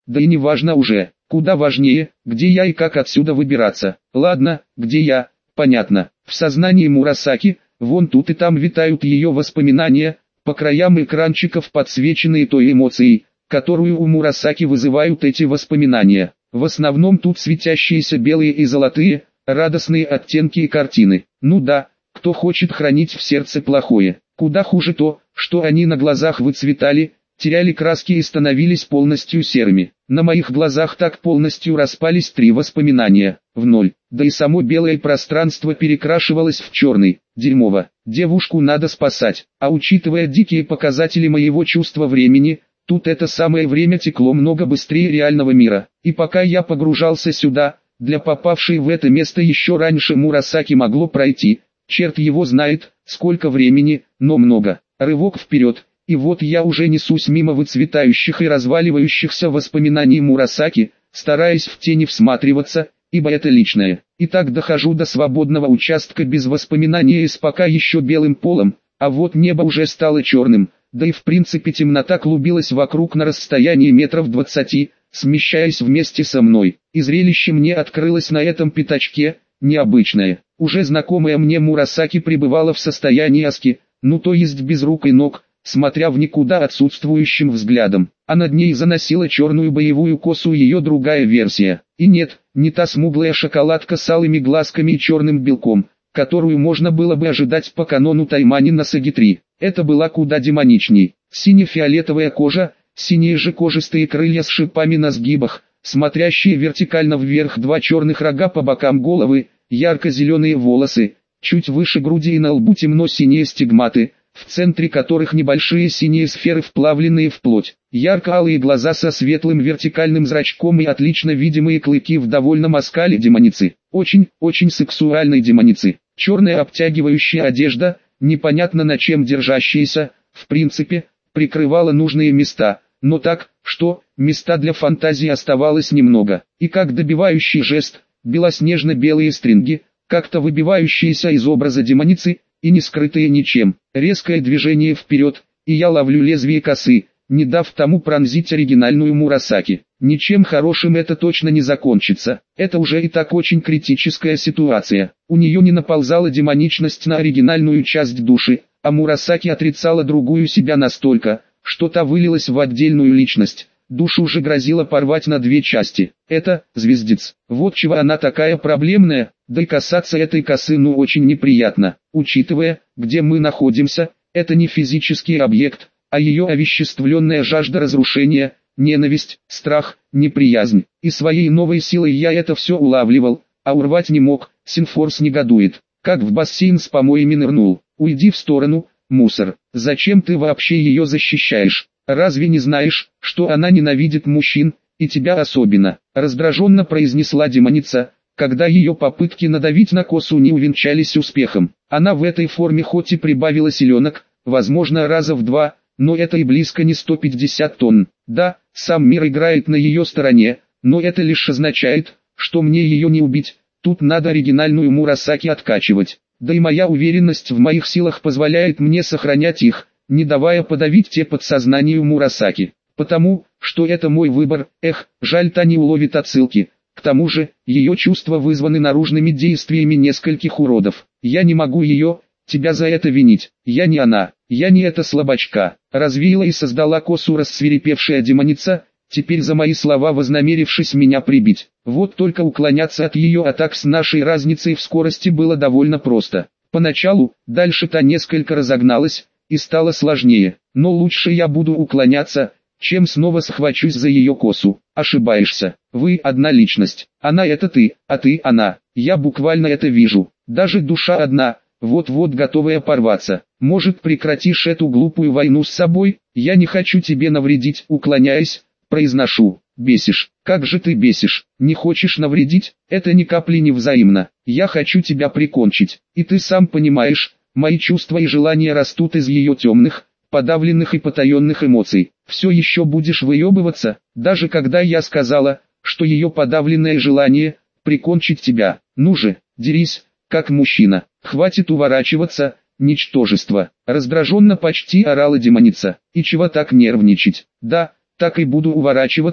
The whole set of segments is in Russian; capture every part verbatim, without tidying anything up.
Да и не важно уже, куда важнее, где я и как отсюда выбираться. Ладно, где я, понятно. В сознании Мурасаки, вон тут и там витают ее воспоминания, по краям экранчиков подсвеченные той эмоцией, которую у Мурасаки вызывают эти воспоминания. В основном тут светящиеся белые и золотые, радостные оттенки и картины. Ну да, кто хочет хранить в сердце плохое. Куда хуже то, что они на глазах выцветали, теряли краски и становились полностью серыми. На моих глазах так полностью распались три воспоминания, в ноль. Да и само белое пространство перекрашивалось в черный. Дерьмово. Девушку надо спасать. А учитывая дикие показатели моего чувства времени, тут это самое время текло много быстрее реального мира. И пока я погружался сюда, для попавшей в это место еще раньше Мурасаки могло пройти, черт его знает, сколько времени, но много. Рывок вперед, и вот я уже несусь мимо выцветающих и разваливающихся воспоминаний Мурасаки, стараясь в тени всматриваться, ибо это личное. И так дохожу до свободного участка без воспоминания и с пока еще белым полом, а вот небо уже стало черным, да и в принципе темнота клубилась вокруг на расстоянии метров двадцати, смещаясь вместе со мной. И зрелище мне открылось на этом пятачке, необычное. Уже знакомая мне Мурасаки пребывала в состоянии аски, ну то есть без рук и ног, смотря в никуда отсутствующим взглядом, а над ней заносила черную боевую косу ее другая версия. И нет, не та смуглая шоколадка с алыми глазками и черным белком, которую можно было бы ожидать по канону Таймани на Саги три. Это была куда демоничней. Сине-фиолетовая кожа, синие же кожистые крылья с шипами на сгибах, смотрящие вертикально вверх два черных рога по бокам головы, ярко-зеленые волосы, чуть выше груди и на лбу темно-синие стигматы, в центре которых небольшие синие сферы вплавленные в плоть, ярко-алые глаза со светлым вертикальным зрачком и отлично видимые клыки в довольном оскале демоницы. Очень, очень сексуальной демоницы. Черная обтягивающая одежда, непонятно на чем держащаяся, в принципе, прикрывала нужные места, но так, что места для фантазии оставалось немного. И как добивающий жест, белоснежно-белые стринги, как-то выбивающиеся из образа демоницы, и не скрытые ничем. Резкое движение вперед, и я ловлю лезвие косы, не дав тому пронзить оригинальную Мурасаки. Ничем хорошим это точно не закончится. Это уже и так очень критическая ситуация. У нее не наползала демоничность на оригинальную часть души, а Мурасаки отрицала другую себя настолько, что та вылилась в отдельную личность. Душу же грозило порвать на две части. Это, звездец. Вот чего она такая проблемная, да и касаться этой косы ну очень неприятно. Учитывая, где мы находимся, это не физический объект, а ее овеществленная жажда разрушения, ненависть, страх, неприязнь. И своей новой силой я это все улавливал, а урвать не мог. Синфорс негодует, как в бассейн с помоями нырнул. Уйди в сторону, мусор. Зачем ты вообще ее защищаешь? Разве не знаешь, что она ненавидит мужчин, и тебя особенно? Раздраженно произнесла демоница, когда ее попытки надавить на косу не увенчались успехом. Она в этой форме хоть и прибавила силенок, возможно раза в два, но это и близко не сто пятьдесят тонн. Да, сам мир играет на ее стороне, но это лишь означает, что мне ее не убить, тут надо оригинальную Мурасаки откачивать. Да и моя уверенность в моих силах позволяет мне сохранять их, не давая подавить те подсознанию Мурасаки. Потому, что это мой выбор, эх, жаль, та не уловит отсылки. К тому же, ее чувства вызваны наружными действиями нескольких уродов. Я не могу ее, тебя за это винить. Я не она, я не эта слабачка. Развеяла и создала косу рассвирепевшая демоница, теперь за мои слова вознамерившись меня прибить. Вот только уклоняться от ее атак с нашей разницей в скорости было довольно просто. Поначалу, дальше та несколько разогналась, и стало сложнее, но лучше я буду уклоняться, чем снова схвачусь за ее косу. Ошибаешься, вы одна личность, она это ты, а ты она, я буквально это вижу, даже душа одна, вот-вот готовая порваться. Может, прекратишь эту глупую войну с собой? Я не хочу тебе навредить, уклоняясь, произношу. Бесишь, как же ты бесишь, не хочешь навредить, это ни капли не взаимно, я хочу тебя прикончить, и ты сам понимаешь, мои чувства и желания растут из ее темных, подавленных и потаенных эмоций. Все еще будешь выебываться, даже когда я сказала, что ее подавленное желание – прикончить тебя. Ну же, дерись, как мужчина, хватит уворачиваться, ничтожество. Раздраженно почти орала демоница. И чего так нервничать? Да, так и буду уворачиваться,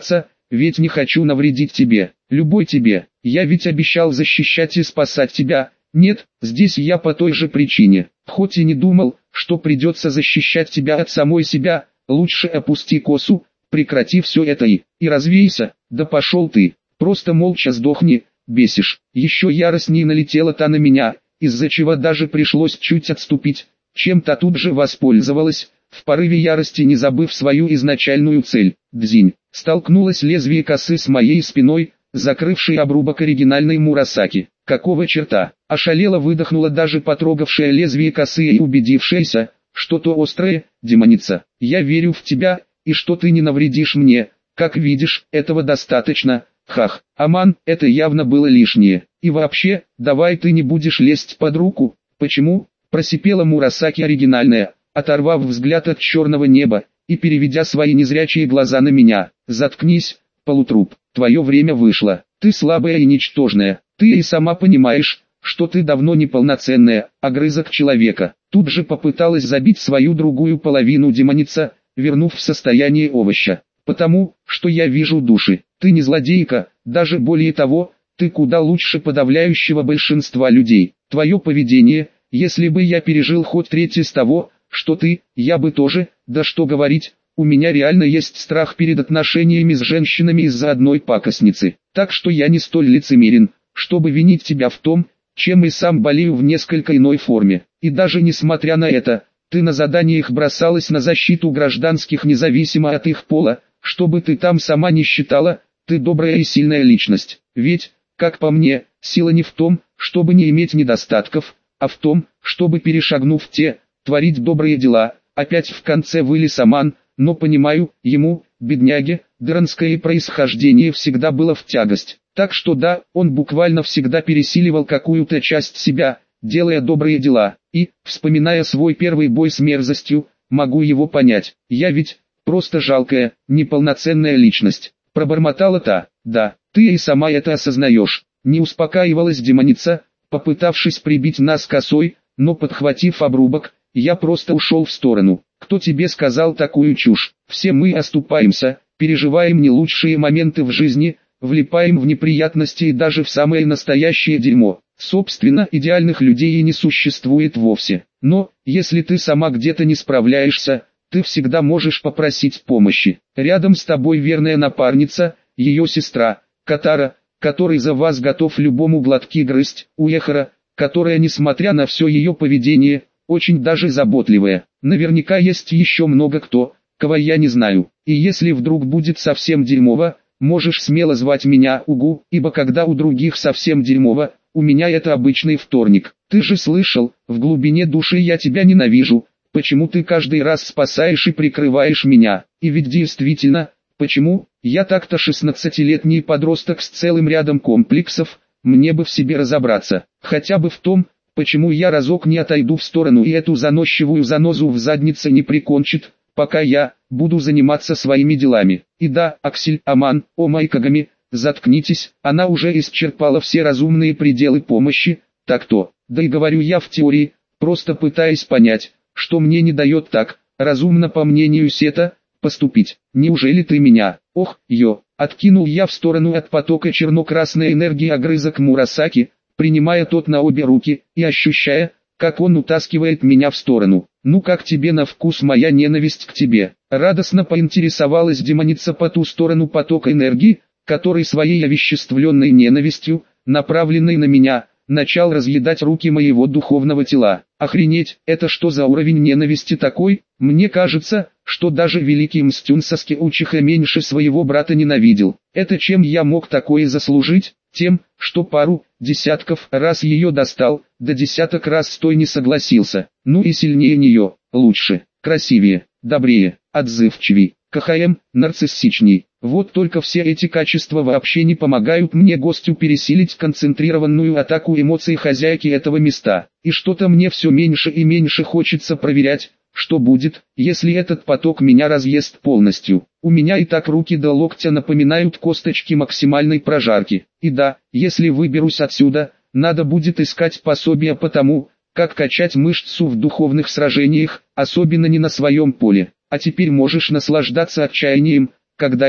ведь не хочу навредить тебе, любой тебе, я ведь обещал защищать и спасать тебя. Нет, здесь я по той же причине, хоть и не думал, что придется защищать тебя от самой себя, лучше опусти косу, прекрати все это и, и развейся, да пошел ты, просто молча сдохни, бесишь. Еще яростней налетела-то на меня, из-за чего даже пришлось чуть отступить, чем-то тут же воспользовалась, в порыве ярости не забыв свою изначальную цель. Дзинь, столкнулось лезвие косы с моей спиной, закрывшей обрубок оригинальной Мурасаки. Какого черта? Ошалело выдохнула даже потрогавшая лезвие косы и убедившаяся, что то острое, демоница. Я верю в тебя, и что ты не навредишь мне, как видишь, этого достаточно. Хах, Аман, это явно было лишнее. И вообще, давай ты не будешь лезть под руку. Почему? Просипела Мурасаки оригинальная, оторвав взгляд от черного неба, и переведя свои незрячие глаза на меня. Заткнись, полутруп, твое время вышло, ты слабая и ничтожная, ты и сама понимаешь, что ты давно неполноценная, огрызок человека. Тут же попыталась забить свою другую половину демоница, вернув в состояние овоща. Потому, что я вижу души, ты не злодейка, даже более того, ты куда лучше подавляющего большинства людей. Твое поведение, если бы я пережил хоть треть из того, что ты, я бы тоже, да что говорить, у меня реально есть страх перед отношениями с женщинами из-за одной пакостницы. Так что я не столь лицемерен, чтобы винить тебя в том, чем и сам болею в несколько иной форме. И даже несмотря на это, ты на заданиях бросалась на защиту гражданских независимо от их пола, чтобы ты там сама не считала, ты добрая и сильная личность. Ведь, как по мне, сила не в том, чтобы не иметь недостатков, а в том, чтобы перешагнув те, творить добрые дела. Опять в конце вылез Аман, но понимаю, ему, бедняге, дранское происхождение всегда было в тягость. Так что да, он буквально всегда пересиливал какую-то часть себя, делая добрые дела. И, вспоминая свой первый бой с мерзостью, могу его понять. Я ведь просто жалкая, неполноценная личность. Пробормотала та. Да, ты и сама это осознаешь. Не успокаивалась демоница, попытавшись прибить нас косой, но подхватив обрубок, я просто ушел в сторону. Кто тебе сказал такую чушь? Все мы оступаемся, переживаем не лучшие моменты в жизни, влипаем в неприятности и даже в самое настоящее дерьмо. Собственно, идеальных людей и не существует вовсе. Но, если ты сама где-то не справляешься, ты всегда можешь попросить помощи. Рядом с тобой верная напарница, ее сестра, Катара, который за вас готов любому глотки грызть, Уехара, которая, несмотря на все ее поведение, очень даже заботливая. Наверняка есть еще много кто, кого я не знаю. И если вдруг будет совсем дерьмово, можешь смело звать меня Угу, ибо когда у других совсем дерьмово, у меня это обычный вторник. Ты же слышал, в глубине души я тебя ненавижу, почему ты каждый раз спасаешь и прикрываешь меня? И ведь действительно, почему? Я так-то шестнадцатилетний подросток с целым рядом комплексов, мне бы в себе разобраться, хотя бы в том, почему я разок не отойду в сторону и эту заносчивую занозу в заднице не прикончит, пока я буду заниматься своими делами. И да, Аксель, Аман, о май Кагами, заткнитесь, она уже исчерпала все разумные пределы помощи, так-то, да и говорю я в теории, просто пытаясь понять, что мне не дает так, разумно по мнению Сета, поступить. Неужели ты меня, ох, ё, откинул я в сторону от потока черно-красной энергии огрызок Мурасаки, принимая тот на обе руки, и ощущая, как он утаскивает меня в сторону. Ну как тебе на вкус моя ненависть к тебе? Радостно поинтересовалась демоница по ту сторону потока энергии, который своей овеществленной ненавистью, направленной на меня, начал разъедать руки моего духовного тела. Охренеть, это что за уровень ненависти такой? Мне кажется, что даже великий Мстюн Саски Учиха меньше своего брата ненавидел. Это чем я мог такое заслужить? Тем, что пару, десятков раз ее достал, да десяток раз с той не согласился. Ну и сильнее нее, лучше, красивее, добрее, отзывчивей, КХМ, нарциссичней. Вот только все эти качества вообще не помогают мне гостю пересилить концентрированную атаку эмоций хозяйки этого места. И что-то мне все меньше и меньше хочется проверять, что будет, если этот поток меня разъест полностью. У меня и так руки до локтя напоминают косточки максимальной прожарки. И да, если выберусь отсюда, надо будет искать пособие по тому, как качать мышцу в духовных сражениях, особенно не на своем поле. А теперь можешь наслаждаться отчаянием, когда я,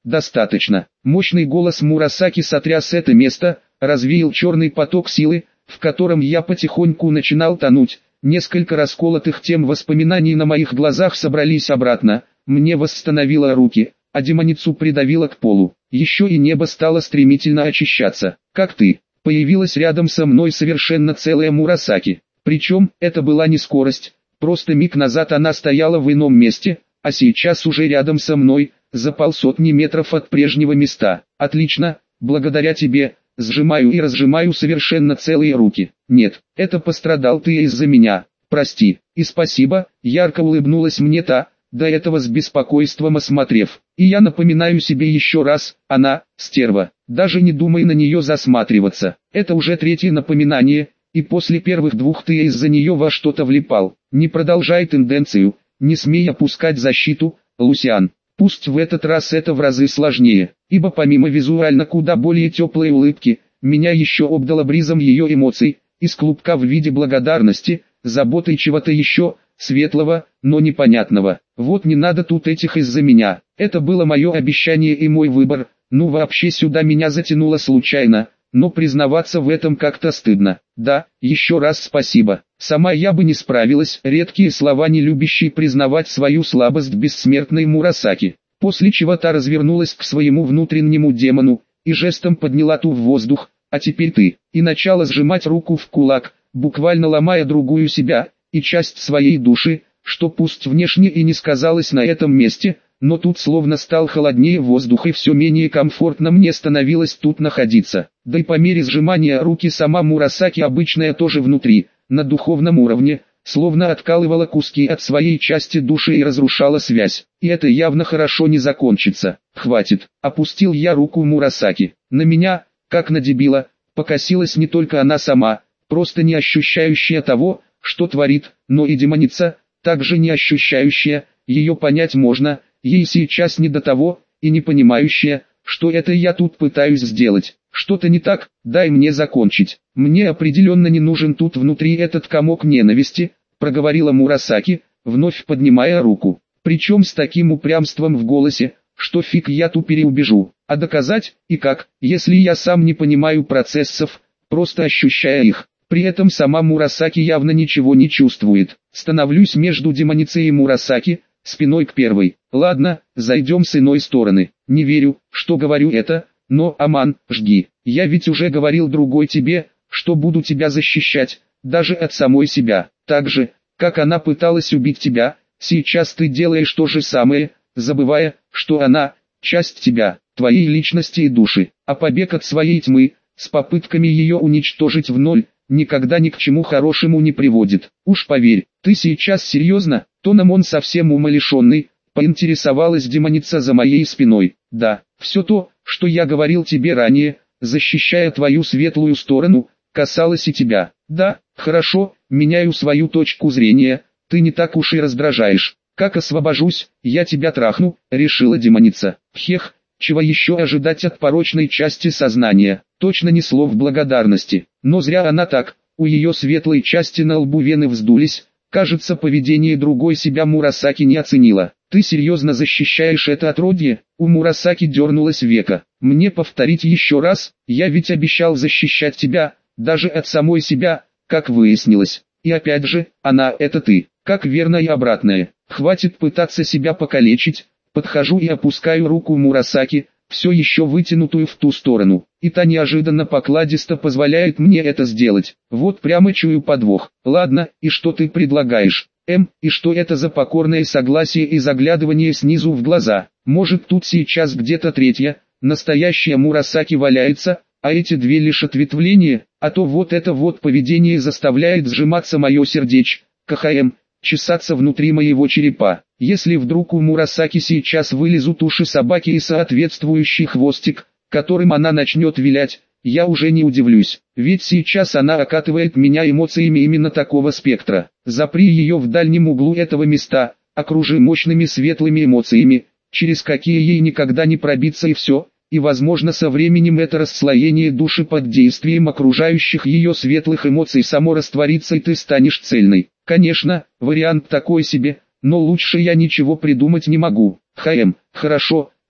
Достаточно. Мощный голос Мурасаки сотряс это место, развеял черный поток силы, в котором я потихоньку начинал тонуть. Несколько расколотых тем воспоминаний на моих глазах собрались обратно. Мне восстановило руки, а демоницу придавило к полу. Еще и небо стало стремительно очищаться. Как ты? Появилась рядом со мной совершенно целая Мурасаки. Причем, это была не скорость, просто миг назад она стояла в ином месте, а сейчас уже рядом со мной, за полсотни метров от прежнего места. Отлично, благодаря тебе, сжимаю и разжимаю совершенно целые руки. Нет, это пострадал ты из-за меня, прости, и спасибо, ярко улыбнулась мне та, до этого с беспокойством осмотрев. И я напоминаю себе еще раз, она, стерва, даже не думай на нее засматриваться. Это уже третье напоминание, и после первых двух ты из-за нее во что-то влипал. Не продолжай тенденцию, не смей опускать защиту, Лусиан. Пусть в этот раз это в разы сложнее, ибо помимо визуально куда более теплой улыбки, меня еще обдало бризом ее эмоций, из клубка в виде благодарности, заботы и чего-то еще, светлого, но непонятного. Вот не надо тут этих из-за меня. Это было мое обещание и мой выбор, ну вообще сюда меня затянуло случайно, но признаваться в этом как-то стыдно. Да, еще раз спасибо. Сама я бы не справилась, редкие слова не любящие признавать свою слабость бессмертной Мурасаки. После чего та развернулась к своему внутреннему демону, и жестом подняла ту в воздух, а теперь ты, и начала сжимать руку в кулак, буквально ломая другую себя, и часть своей души, что пусть внешне и не сказалось на этом месте, но тут словно стал холоднее воздух и все менее комфортно мне становилось тут находиться. Да и по мере сжимания руки сама Мурасаки обычная тоже внутри, на духовном уровне, словно откалывала куски от своей части души и разрушала связь. И это явно хорошо не закончится. Хватит, опустил я руку Мурасаки. На меня, как на дебила, покосилась не только она сама, просто не ощущающая того, что творит, но и демоница, также не ощущающая, ее понять можно, ей сейчас не до того, и не понимающая, что это я тут пытаюсь сделать. Что-то не так, дай мне закончить. Мне определенно не нужен тут внутри этот комок ненависти, проговорила Мурасаки, вновь поднимая руку. Причем с таким упрямством в голосе, что фиг я тут переубежу. А доказать, и как, если я сам не понимаю процессов, просто ощущая их. При этом сама Мурасаки явно ничего не чувствует. Становлюсь между демоницей и Мурасаки, спиной к первой. Ладно, зайдем с иной стороны. Не верю, что говорю это, но, Аман, жги. Я ведь уже говорил другой тебе, что буду тебя защищать, даже от самой себя. Так же, как она пыталась убить тебя, сейчас ты делаешь то же самое, забывая, что она – часть тебя, твоей личности и души. А побег от своей тьмы, с попытками ее уничтожить в ноль, никогда ни к чему хорошему не приводит. Уж поверь, ты сейчас серьезно? Тоном он совсем умалишенный, поинтересовалась демоница за моей спиной. Да, все то, что я говорил тебе ранее, защищая твою светлую сторону, касалось и тебя. Да, хорошо, меняю свою точку зрения, ты не так уж и раздражаешь. Как освобожусь, я тебя трахну, решила демоница. Хех, чего еще ожидать от порочной части сознания? Точно не слов благодарности. Но зря она так, у ее светлой части на лбу вены вздулись. Кажется, поведение другой себя Мурасаки не оценила. Ты серьезно защищаешь это отродье? У Мурасаки дернулось веко. Мне повторить еще раз, я ведь обещал защищать тебя, даже от самой себя, как выяснилось. И опять же, она это ты, как верно и обратное. Хватит пытаться себя покалечить. Подхожу и опускаю руку Мурасаки, все еще вытянутую в ту сторону, и та неожиданно покладисто позволяет мне это сделать. Вот прямо чую подвох. Ладно, и что ты предлагаешь? Эм, и что это за покорное согласие и заглядывание снизу в глаза? Может тут сейчас где-то третья, настоящая Мурасаки валяется, а эти две лишь ответвления, а то вот это вот поведение заставляет сжиматься мое сердечко, КХМ, чесаться внутри моего черепа. Если вдруг у Мурасаки сейчас вылезут уши собаки и соответствующий хвостик, которым она начнет вилять, я уже не удивлюсь, ведь сейчас она окатывает меня эмоциями именно такого спектра. Запри ее в дальнем углу этого места, окружи мощными светлыми эмоциями, через какие ей никогда не пробиться и все, и возможно со временем это расслоение души под действием окружающих ее светлых эмоций само растворится и ты станешь цельной. Конечно, вариант такой себе, но лучше я ничего придумать не могу. ХМ, хорошо,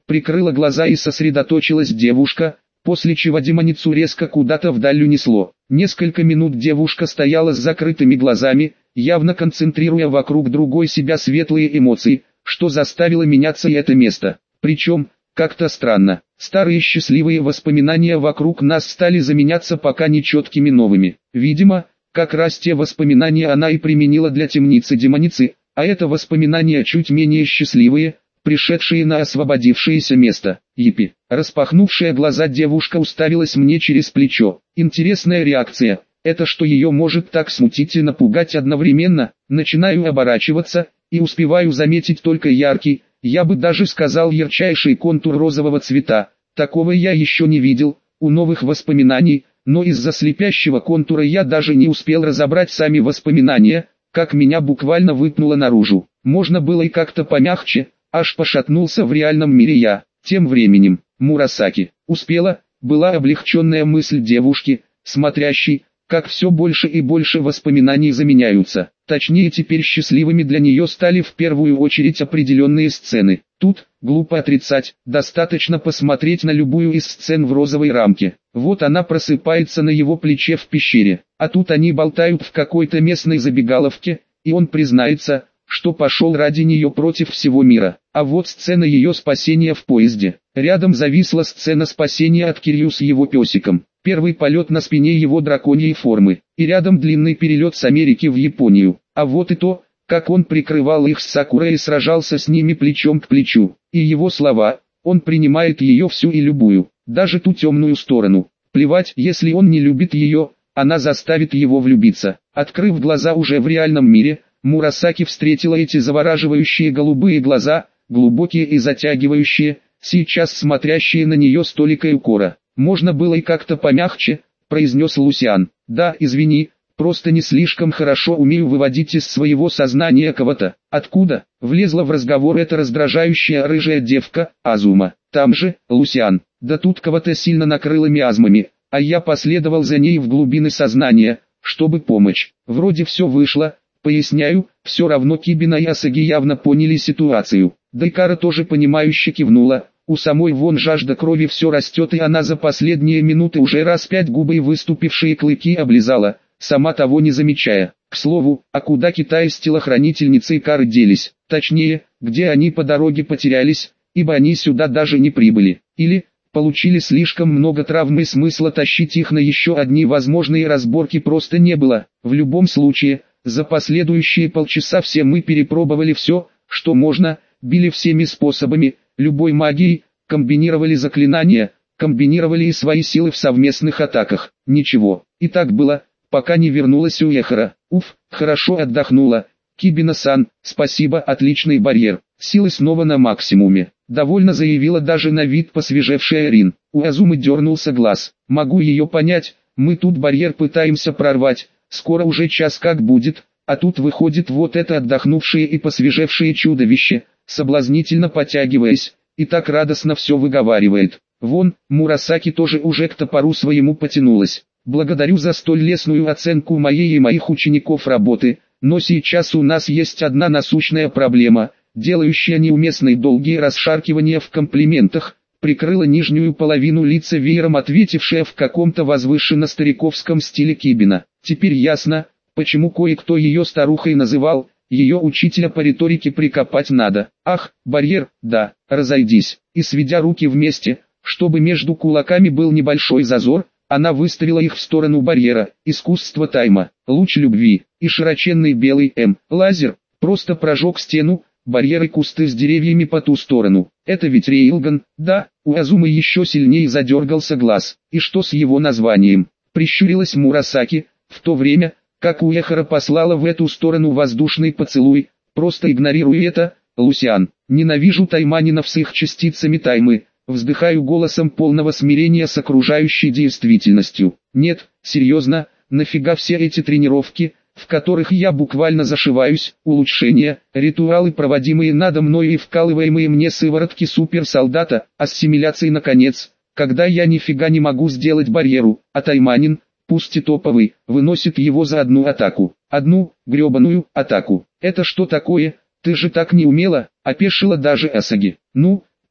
Прикрыла глаза и сосредоточилась девушка, после чего демоницу резко куда-то вдаль унесло. Несколько минут девушка стояла с закрытыми глазами, явно концентрируя вокруг другой себя светлые эмоции, что заставило меняться и это место. Причем, как-то странно, старые счастливые воспоминания вокруг нас стали заменяться пока нечеткими новыми. Видимо, как раз те воспоминания она и применила для темницы-демоницы, а это воспоминания чуть менее счастливые, пришедшие на освободившееся место. Епи. Распахнувшая глаза девушка уставилась мне через плечо. Интересная реакция. Это что ее может так смутить и напугать одновременно? Начинаю оборачиваться, и успеваю заметить только яркий, я бы даже сказал ярчайший контур розового цвета. Такого я еще не видел, у новых воспоминаний, но из-за слепящего контура я даже не успел разобрать сами воспоминания, как меня буквально выпнуло наружу. Можно было и как-то помягче, аж пошатнулся в реальном мире я. Тем временем, Мурасаки, успела, была облегченная мысль девушки, смотрящей, как все больше и больше воспоминаний заменяются. Точнее, теперь счастливыми для нее стали в первую очередь определенные сцены. Тут, глупо отрицать, достаточно посмотреть на любую из сцен в розовой рамке. Вот она просыпается на его плече в пещере, а тут они болтают в какой-то местной забегаловке, и он признается, что пошел ради нее против всего мира. А вот сцена ее спасения в поезде. Рядом зависла сцена спасения от Кирью с его песиком. Первый полет на спине его драконьей формы. И рядом длинный перелет с Америки в Японию. А вот и то, как он прикрывал их с Сакурой и сражался с ними плечом к плечу. И его слова, он принимает ее всю и любую, даже ту темную сторону. Плевать, если он не любит ее, она заставит его влюбиться. Открыв глаза уже в реальном мире, Мурасаки встретила эти завораживающие голубые глаза, глубокие и затягивающие, сейчас смотрящие на нее с толикой укора. «Можно было и как-то помягче», — произнес Лусиан. «Да, извини, просто не слишком хорошо умею выводить из своего сознания кого-то». «Откуда?» — влезла в разговор эта раздражающая рыжая девка, Азума. «Там же, Лусиан, да тут кого-то сильно накрыло миазмами, а я последовал за ней в глубины сознания, чтобы помочь. Вроде все вышло». Поясняю, все равно Кибина и Асаги явно поняли ситуацию. Дайкара тоже понимающе кивнула, у самой вон жажда крови все растет и она за последние минуты уже раз пять губы и выступившие клыки облизала, сама того не замечая. К слову, а куда Китай с телохранительницей Кары делись, точнее, где они по дороге потерялись, ибо они сюда даже не прибыли, или получили слишком много травм и смысла тащить их на еще одни возможные разборки просто не было. В любом случае, за последующие полчаса все мы перепробовали все, что можно, били всеми способами, любой магией, комбинировали заклинания, комбинировали и свои силы в совместных атаках. Ничего, и так было, пока не вернулась Уэхара. Уф, хорошо отдохнула. Кибина-сан, спасибо, отличный барьер. Силы снова на максимуме. Довольно заявила даже на вид посвежевшая Рин. У Азумы дернулся глаз. Могу ее понять, мы тут барьер пытаемся прорвать. Скоро уже час как будет, а тут выходит вот это отдохнувшее и посвежевшее чудовище, соблазнительно потягиваясь, и так радостно все выговаривает. Вон, Мурасаки тоже уже к топору своему потянулась. Благодарю за столь лестную оценку моей и моих учеников работы, но сейчас у нас есть одна насущная проблема, делающая неуместной долгие расшаркивания в комплиментах. Прикрыла нижнюю половину лица веером ответившая в каком-то возвышенно-стариковском стиле Кибина. Теперь ясно, почему кое-кто ее старухой называл, ее учителя по риторике прикопать надо. Ах, барьер, да, разойдись. И сведя руки вместе, чтобы между кулаками был небольшой зазор, она выставила их в сторону барьера. Искусство тайма, луч любви, и широченный белый М. Лазер, просто прожег стену, барьеры кусты с деревьями по ту сторону. Это ведь Рейлган, да? У Азумы еще сильнее задергался глаз. И что с его названием? Прищурилась Мурасаки, в то время, как Уэхара послала в эту сторону воздушный поцелуй. Просто игнорируй это, Лусиан. Ненавижу тайманинов с их частицами таймы. Вздыхаю голосом полного смирения с окружающей действительностью. Нет, серьезно, нафига все эти тренировки, в которых я буквально зашиваюсь, улучшения, ритуалы, проводимые надо мной и вкалываемые мне сыворотки суперсолдата, ассимиляции наконец, когда я нифига не могу сделать барьеру, а тайманин, пусть и топовый, выносит его за одну атаку. Одну, гребаную, атаку. Это что такое? Ты же так не умела, опешила даже Асаги. Ну,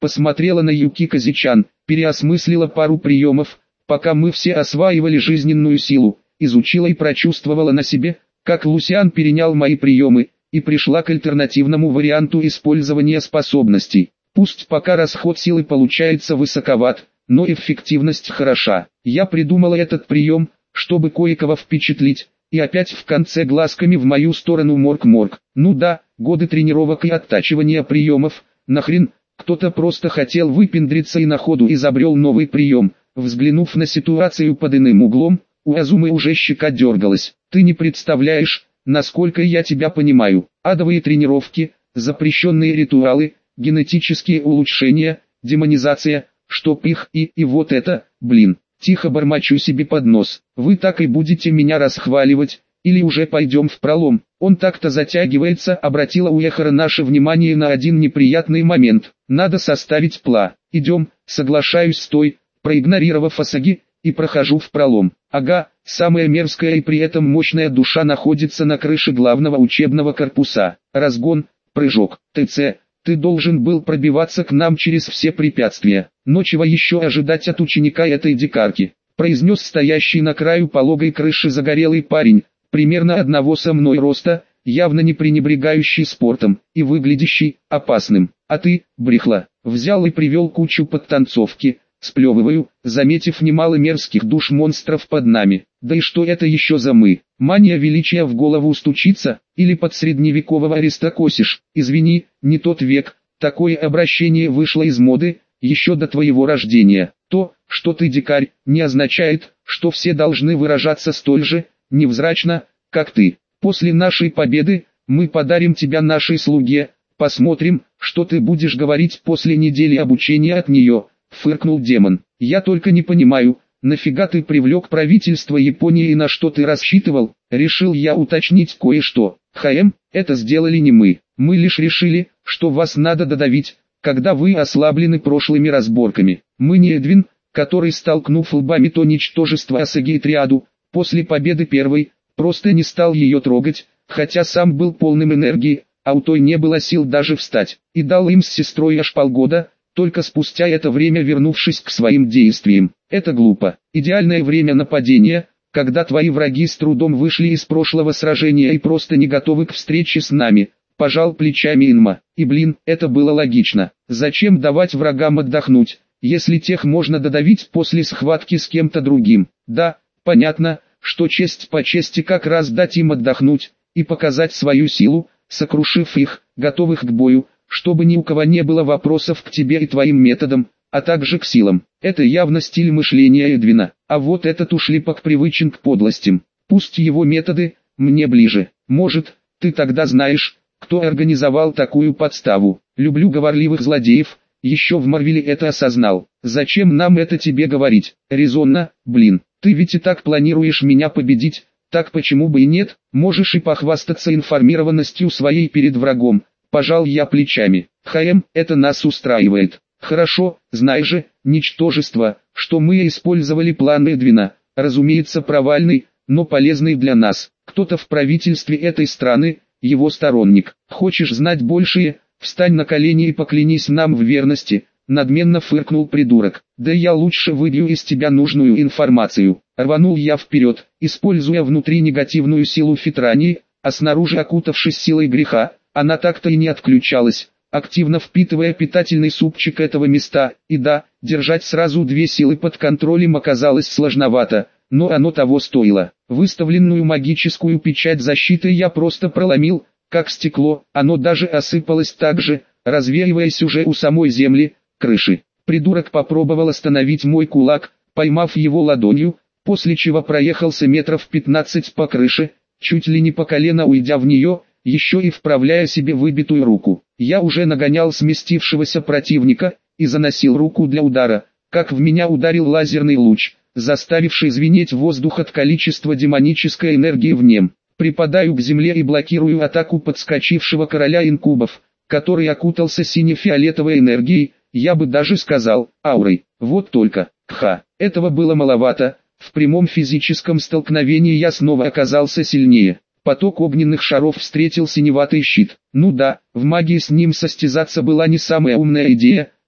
посмотрела на Юкика Зичан, переосмыслила пару приемов, пока мы все осваивали жизненную силу, изучила и прочувствовала на себе, как Лусиан перенял мои приемы, и пришла к альтернативному варианту использования способностей. Пусть пока расход силы получается высоковат, но эффективность хороша. Я придумала этот прием, чтобы кое-кого впечатлить, и опять в конце глазками в мою сторону морг-морг. Ну да, годы тренировок и оттачивания приемов, нахрен, кто-то просто хотел выпендриться и на ходу изобрел новый прием. Взглянув на ситуацию под иным углом, у Азумы уже щека дергалась. Ты не представляешь, насколько я тебя понимаю. Адовые тренировки, запрещенные ритуалы, генетические улучшения, демонизация, чтоб их и, и вот это, блин. Тихо бормочу себе под нос. Вы так и будете меня расхваливать, или уже пойдем в пролом. Он так-то затягивается, обратила Уэхара наше внимание на один неприятный момент. Надо составить пла. Идем, соглашаюсь с той, проигнорировав Асаги, и прохожу в пролом. Ага, самая мерзкая и при этом мощная душа находится на крыше главного учебного корпуса. Разгон, прыжок, ТЦ. Ты должен был пробиваться к нам через все препятствия. Но чего еще ожидать от ученика этой дикарки? Произнес стоящий на краю пологой крыши загорелый парень, примерно одного со мной роста, явно не пренебрегающий спортом, и выглядящий опасным. А ты, брехла, взял и привел кучу подтанцовки. Сплевываю, заметив немало мерзких душ монстров под нами. Да и что это еще за мы? Мания величия в голову стучится, или под средневекового ареста косишь? Извини, не тот век, такое обращение вышло из моды, еще до твоего рождения. То, что ты дикарь, не означает, что все должны выражаться столь же невзрачно, как ты. После нашей победы, мы подарим тебя нашей слуге, посмотрим, что ты будешь говорить после недели обучения от нее. Фыркнул демон. Я только не понимаю, нафига ты привлек правительство Японии и на что ты рассчитывал? Решил я уточнить кое-что. ХМ, это сделали не мы. Мы лишь решили, что вас надо додавить, когда вы ослаблены прошлыми разборками. Мы не Эдвин, который, столкнув лбами то ничтожество Асаги и Триаду, после победы первой, просто не стал ее трогать, хотя сам был полным энергии, а у той не было сил даже встать. И дал им с сестрой аж полгода, только спустя это время вернувшись к своим действиям. Это глупо. Идеальное время нападения, когда твои враги с трудом вышли из прошлого сражения и просто не готовы к встрече с нами. Пожал плечами Инма. И блин, это было логично. Зачем давать врагам отдохнуть, если тех можно додавить после схватки с кем-то другим? Да, понятно, что честь по чести как раз дать им отдохнуть и показать свою силу, сокрушив их, готовых к бою, чтобы ни у кого не было вопросов к тебе и твоим методам, а также к силам. Это явно стиль мышления Эдвина, а вот этот ушлепок привычен к подлостям. Пусть его методы мне ближе. Может, ты тогда знаешь, кто организовал такую подставу. Люблю говорливых злодеев, еще в Марвеле это осознал. Зачем нам это тебе говорить? Резонно, блин, ты ведь и так планируешь меня победить, так почему бы и нет? Можешь и похвастаться информированностью своей перед врагом. Пожал я плечами. ХМ, это нас устраивает. Хорошо, знай же, ничтожество, что мы использовали план Эдвина, разумеется провальный, но полезный для нас. Кто-то в правительстве этой страны, его сторонник. Хочешь знать большее? Встань на колени и поклянись нам в верности. Надменно фыркнул придурок. Да я лучше выбью из тебя нужную информацию. Рванул я вперед, используя внутри негативную силу Фитрании, а снаружи окутавшись силой греха. Она так-то и не отключалась, активно впитывая питательный супчик этого места, и да, держать сразу две силы под контролем оказалось сложновато, но оно того стоило. Выставленную магическую печать защиты я просто проломил, как стекло, оно даже осыпалось так же, развеиваясь уже у самой земли, крыши. Придурок попробовал остановить мой кулак, поймав его ладонью, после чего проехался метров пятнадцать по крыше, чуть ли не по колено уйдя в нее, еще и вправляя себе выбитую руку. Я уже нагонял сместившегося противника, и заносил руку для удара, как в меня ударил лазерный луч, заставивший звенеть воздух от количества демонической энергии в нем. Припадаю к земле и блокирую атаку подскочившего короля инкубов, который окутался сине-фиолетовой энергией, я бы даже сказал, аурой. Вот только, кха, этого было маловато, в прямом физическом столкновении я снова оказался сильнее. Поток огненных шаров встретил синеватый щит. Ну да, в магии с ним состязаться была не самая умная идея,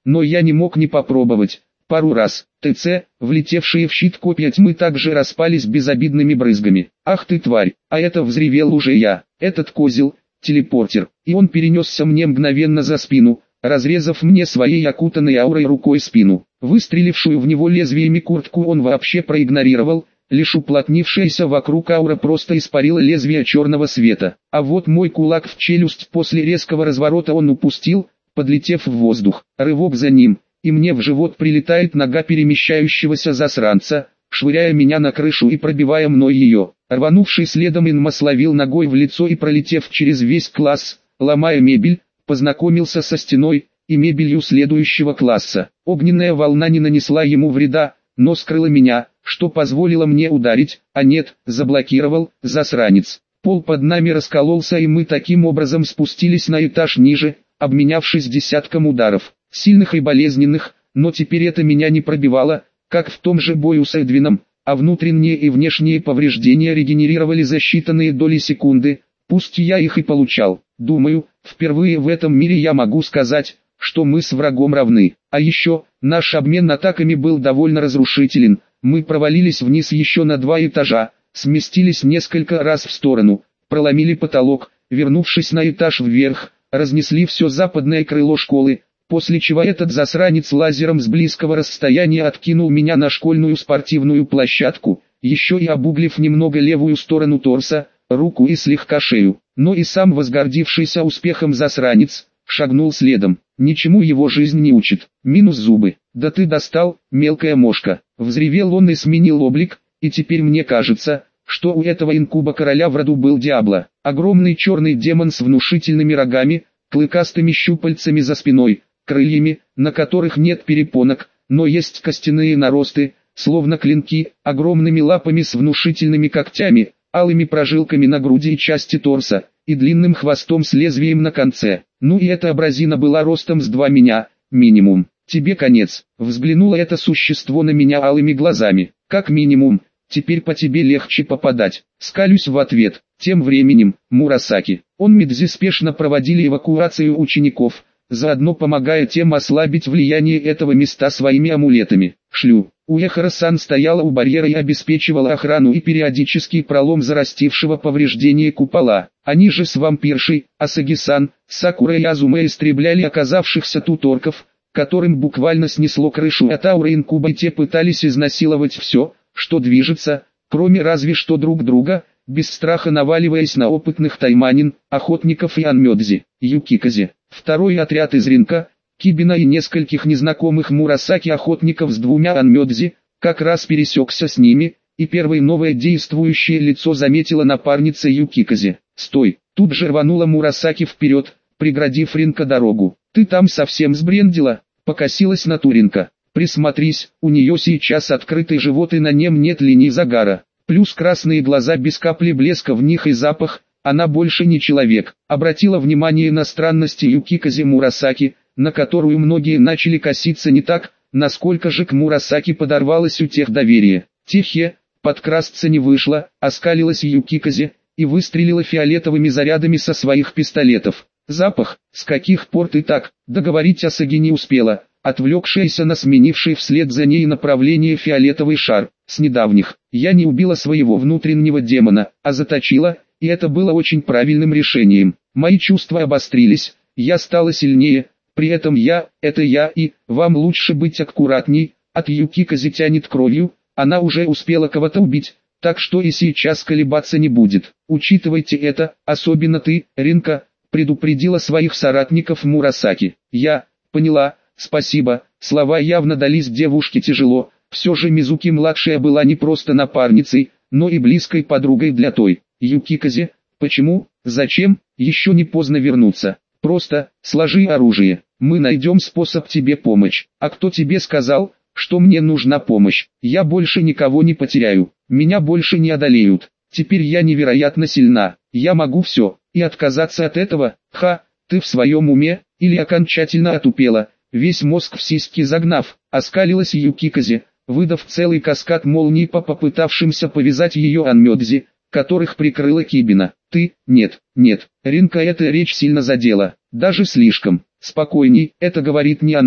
но я не мог не попробовать. Пару раз, ТЦ, влетевшие в щит копья тьмы также распались безобидными брызгами. Ах ты тварь, а это взревел уже я, этот козел, телепортер, и он перенесся мне мгновенно за спину, разрезав мне своей окутанной аурой рукой спину. Выстрелившую в него лезвиями куртку он вообще проигнорировал, лишь уплотнившаяся вокруг аура просто испарила лезвие черного света. А вот мой кулак в челюсть после резкого разворота он упустил, подлетев в воздух. Рывок за ним, и мне в живот прилетает нога перемещающегося засранца, швыряя меня на крышу и пробивая мной ее. Рванувший следом Инма словил ногой в лицо и, пролетев через весь класс, ломая мебель, познакомился со стеной и мебелью следующего класса. Огненная волна не нанесла ему вреда, но скрыла меня, что позволило мне ударить, а нет, заблокировал, засранец. Пол под нами раскололся, и мы таким образом спустились на этаж ниже, обменявшись десятком ударов, сильных и болезненных, но теперь это меня не пробивало, как в том же бою с Эдвином, а внутренние и внешние повреждения регенерировали за считанные доли секунды, пусть я их и получал. Думаю, впервые в этом мире я могу сказать, что мы с врагом равны. А еще, наш обмен атаками был довольно разрушителен. Мы провалились вниз еще на два этажа, сместились несколько раз в сторону, проломили потолок, вернувшись на этаж вверх, разнесли все западное крыло школы, после чего этот засранец лазером с близкого расстояния откинул меня на школьную спортивную площадку, еще и обуглив немного левую сторону торса, руку и слегка шею. Но и сам возгордившийся успехом засранец шагнул следом. Ничему его жизнь не учит. Минус зубы. Да ты достал, мелкая мошка. Взревел он и сменил облик, и теперь мне кажется, что у этого инкуба короля в роду был Диабло. Огромный черный демон с внушительными рогами, клыкастыми щупальцами за спиной, крыльями, на которых нет перепонок, но есть костяные наросты, словно клинки, огромными лапами с внушительными когтями, алыми прожилками на груди и части торса, и длинным хвостом с лезвием на конце. Ну и эта абразина была ростом с два меня, минимум. Тебе конец. Взглянуло это существо на меня алыми глазами. Как минимум, теперь по тебе легче попадать. Скалюсь в ответ. Тем временем, Мурасаки, он Мидзи спешно проводили эвакуацию учеников, заодно помогая тем ослабить влияние этого места своими амулетами. Шлю. Уэхара-сан стояла у барьера и обеспечивала охрану и периодический пролом зарастившего повреждения купола. Они же с вампиршей, Асаги-сан, Сакура и Азуме истребляли оказавшихся тут орков, которым буквально снесло крышу от ауры инкуба, и те пытались изнасиловать все, что движется, кроме разве что друг друга, без страха наваливаясь на опытных тайманин, охотников и анмёдзи. Юкиказе. Второй отряд из Ринка, Кибина и нескольких незнакомых Мурасаки охотников с двумя анмёдзи, как раз пересекся с ними, и первое новое действующее лицо заметила напарница Юкиказе. «Стой!» Тут же рванула Мурасаки вперед, преградив Ринка дорогу. «Ты там совсем сбрендила?» Покосилась на Туринка. «Присмотрись, у нее сейчас открытый живот и на нем нет линий загара. Плюс красные глаза без капли блеска в них и запах, она больше не человек». Обратила внимание на странности Юкиказе Мурасаки, на которую многие начали коситься не так, насколько же к Мурасаки подорвалось у тех доверие. Тихе, подкрасться не вышло, оскалилась Юкиказе и выстрелила фиолетовыми зарядами со своих пистолетов. Запах, с каких пор ты так, договорить Асаги не успела, отвлекшаяся на сменивший вслед за ней направление фиолетовый шар. С недавних, я не убила своего внутреннего демона, а заточила, и это было очень правильным решением. Мои чувства обострились, я стала сильнее. При этом я, это я, и вам лучше быть аккуратней. От Юкиказе тянет кровью, она уже успела кого-то убить, так что и сейчас колебаться не будет. Учитывайте это, особенно ты, Ринка, предупредила своих соратников Мурасаки. Я, поняла, спасибо. Слова явно дались девушке тяжело, все же Мизуки-младшая была не просто напарницей, но и близкой подругой для той. Юкиказе, почему, зачем, еще не поздно вернуться. Просто, сложи оружие, мы найдем способ тебе помочь. А кто тебе сказал, что мне нужна помощь? Я больше никого не потеряю, меня больше не одолеют. Теперь я невероятно сильна, я могу все, и отказаться от этого, ха, ты в своем уме, или окончательно отупела, весь мозг в сиськи загнав, оскалилась Юкиказе, выдав целый каскад молний по попытавшимся повязать ее анмёдзи, которых прикрыла Кибина. Ты, нет, нет, Ринка эта речь сильно задела, даже слишком. Спокойней, это говорит не она,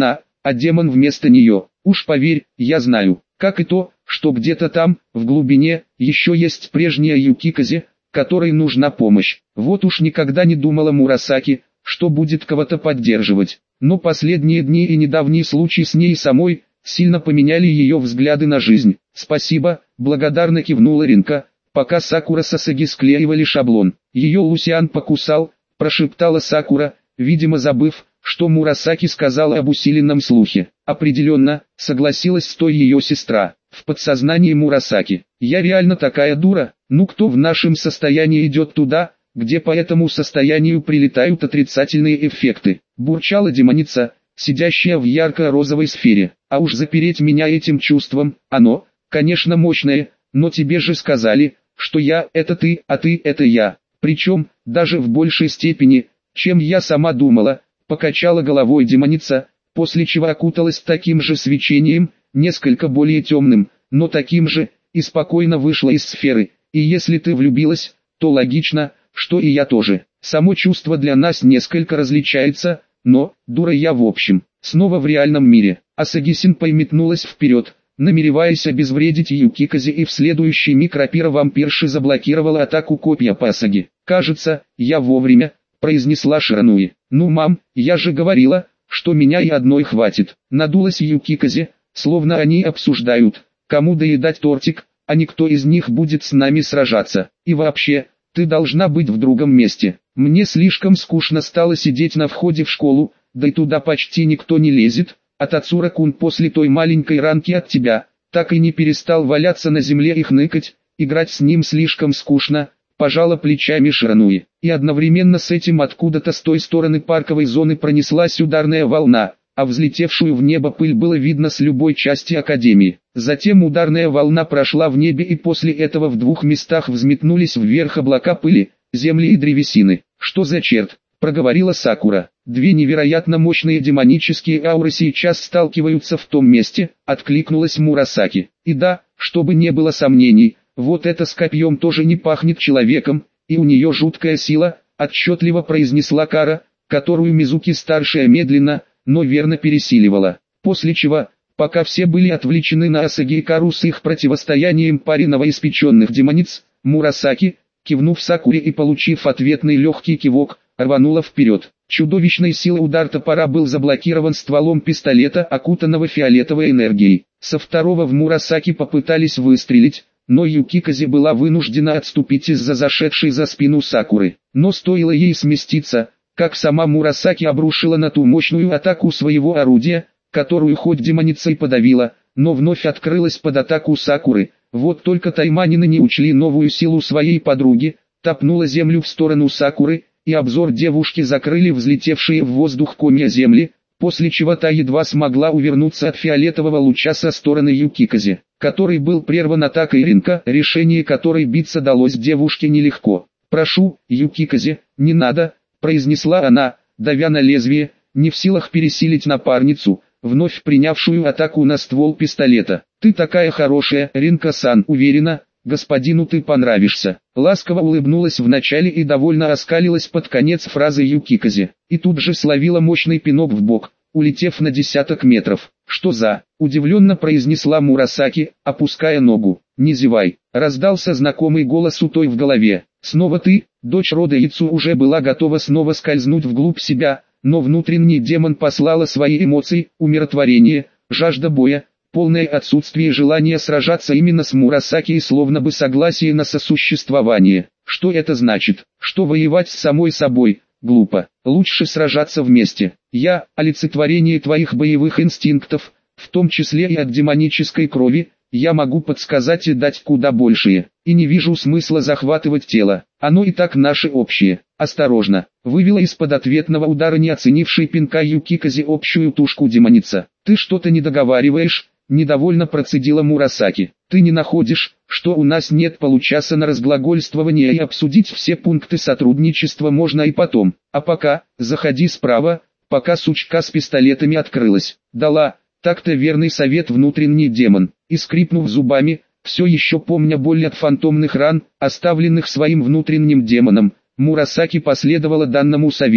а демон вместо нее. Уж поверь, я знаю, как и то, что где-то там, в глубине, еще есть прежняя Юкиказе, которой нужна помощь. Вот уж никогда не думала Мурасаки, что будет кого-то поддерживать. Но последние дни и недавний случай с ней самой, сильно поменяли ее взгляды на жизнь. «Спасибо», — благодарно кивнула Ринка, пока Сакура с Асаги склеивали шаблон. «Ее Лусиан покусал», — прошептала Сакура, видимо забыв, что Мурасаки сказала об усиленном слухе. «Определенно», — согласилась с той ее сестра. В подсознании Мурасаки: «Я реально такая дура, ну кто в нашем состоянии идет туда, где по этому состоянию прилетают отрицательные эффекты?» Бурчала демоница, сидящая в ярко-розовой сфере. «А уж запереть меня этим чувством, оно, конечно мощное, но тебе же сказали, что я — это ты, а ты — это я. Причем, даже в большей степени, чем я сама думала», — покачала головой демоница, после чего окуталась таким же свечением, несколько более темным, но таким же, и спокойно вышла из сферы. «И если ты влюбилась, то логично, что и я тоже. Само чувство для нас несколько различается, но, дура я в общем». Снова в реальном мире, Асаги-сенпай метнулась вперед, намереваясь обезвредить Юкиказе, и в следующий миг рапира-вампирши заблокировала атаку копья по Асаги. «Кажется, я вовремя», — произнесла Ширануи. «Ну мам, я же говорила, что меня и одной хватит». Надулась Юкиказе, словно они обсуждают, кому доедать тортик, а никто из них будет с нами сражаться. «И вообще, ты должна быть в другом месте. Мне слишком скучно стало сидеть на входе в школу, да и туда почти никто не лезет, а Тацура-кун после той маленькой ранки от тебя, так и не перестал валяться на земле и хныкать, играть с ним слишком скучно», — пожала плечами Ширануи. И одновременно с этим откуда-то с той стороны парковой зоны пронеслась ударная волна, а взлетевшую в небо пыль было видно с любой части Академии. Затем ударная волна прошла в небе, и после этого в двух местах взметнулись вверх облака пыли, земли и древесины. «Что за черт?» — проговорила Сакура. «Две невероятно мощные демонические ауры сейчас сталкиваются в том месте», — откликнулась Мурасаки. «И да, чтобы не было сомнений, вот это с копьем тоже не пахнет человеком, и у нее жуткая сила», — отчетливо произнесла Кара, которую Мизуки-старшая медленно, но верно пересиливала. После чего, пока все были отвлечены на Асаги и Кару с их противостоянием паре новоиспеченных демониц, Мурасаки, кивнув Сакуре и получив ответный легкий кивок, рванула вперед. Чудовищной силой удар топора был заблокирован стволом пистолета, окутанного фиолетовой энергией. Со второго в Мурасаки попытались выстрелить, но Юкиказе была вынуждена отступить из-за зашедшей за спину Сакуры. Но стоило ей сместиться, как сама Мурасаки обрушила на ту мощную атаку своего орудия, которую хоть демоница и подавила, но вновь открылась под атаку Сакуры. Вот только тайманины не учли новую силу своей подруги, топнула землю в сторону Сакуры, и обзор девушки закрыли взлетевшие в воздух комья земли, после чего та едва смогла увернуться от фиолетового луча со стороны Юкиказе, который был прерван атакой Ринка, решение которой биться далось девушке нелегко. «Прошу, Юкиказе, не надо», — произнесла она, давя на лезвие, не в силах пересилить напарницу, вновь принявшую атаку на ствол пистолета. «Ты такая хорошая, Ринка-сан, уверена, господину ты понравишься». Ласково улыбнулась вначале и довольно оскалилась под конец фразы Юкиказе, и тут же словила мощный пинок в бок, улетев на десяток метров. «Что за?» — удивленно произнесла Мурасаки, опуская ногу. «Не зевай», — раздался знакомый голос у той в голове. «Снова ты?» Дочь рода Яцу уже была готова снова скользнуть вглубь себя, но внутренний демон послала свои эмоции, умиротворение, жажда боя, полное отсутствие желания сражаться именно с Мурасаки и словно бы согласие на сосуществование. Что это значит? Что воевать с самой собой? Глупо. Лучше сражаться вместе. Я – олицетворение твоих боевых инстинктов, в том числе и от демонической крови. Я могу подсказать и дать куда большее. И не вижу смысла захватывать тело. Оно и так наше общее. Осторожно. Вывела из-под ответного удара не оценивший пинка Юкиказе общую тушку демоница. Ты что-то не договариваешь? Недовольно процедила Мурасаки. Ты не находишь, что у нас нет получаса на разглагольствование, и обсудить все пункты сотрудничества можно и потом. А пока, заходи справа, пока сучка с пистолетами открылась. Дала, так-то верный совет внутренний демон. И скрипнув зубами, все еще помня боль от фантомных ран, оставленных своим внутренним демоном, Мурасаки последовала данному совету.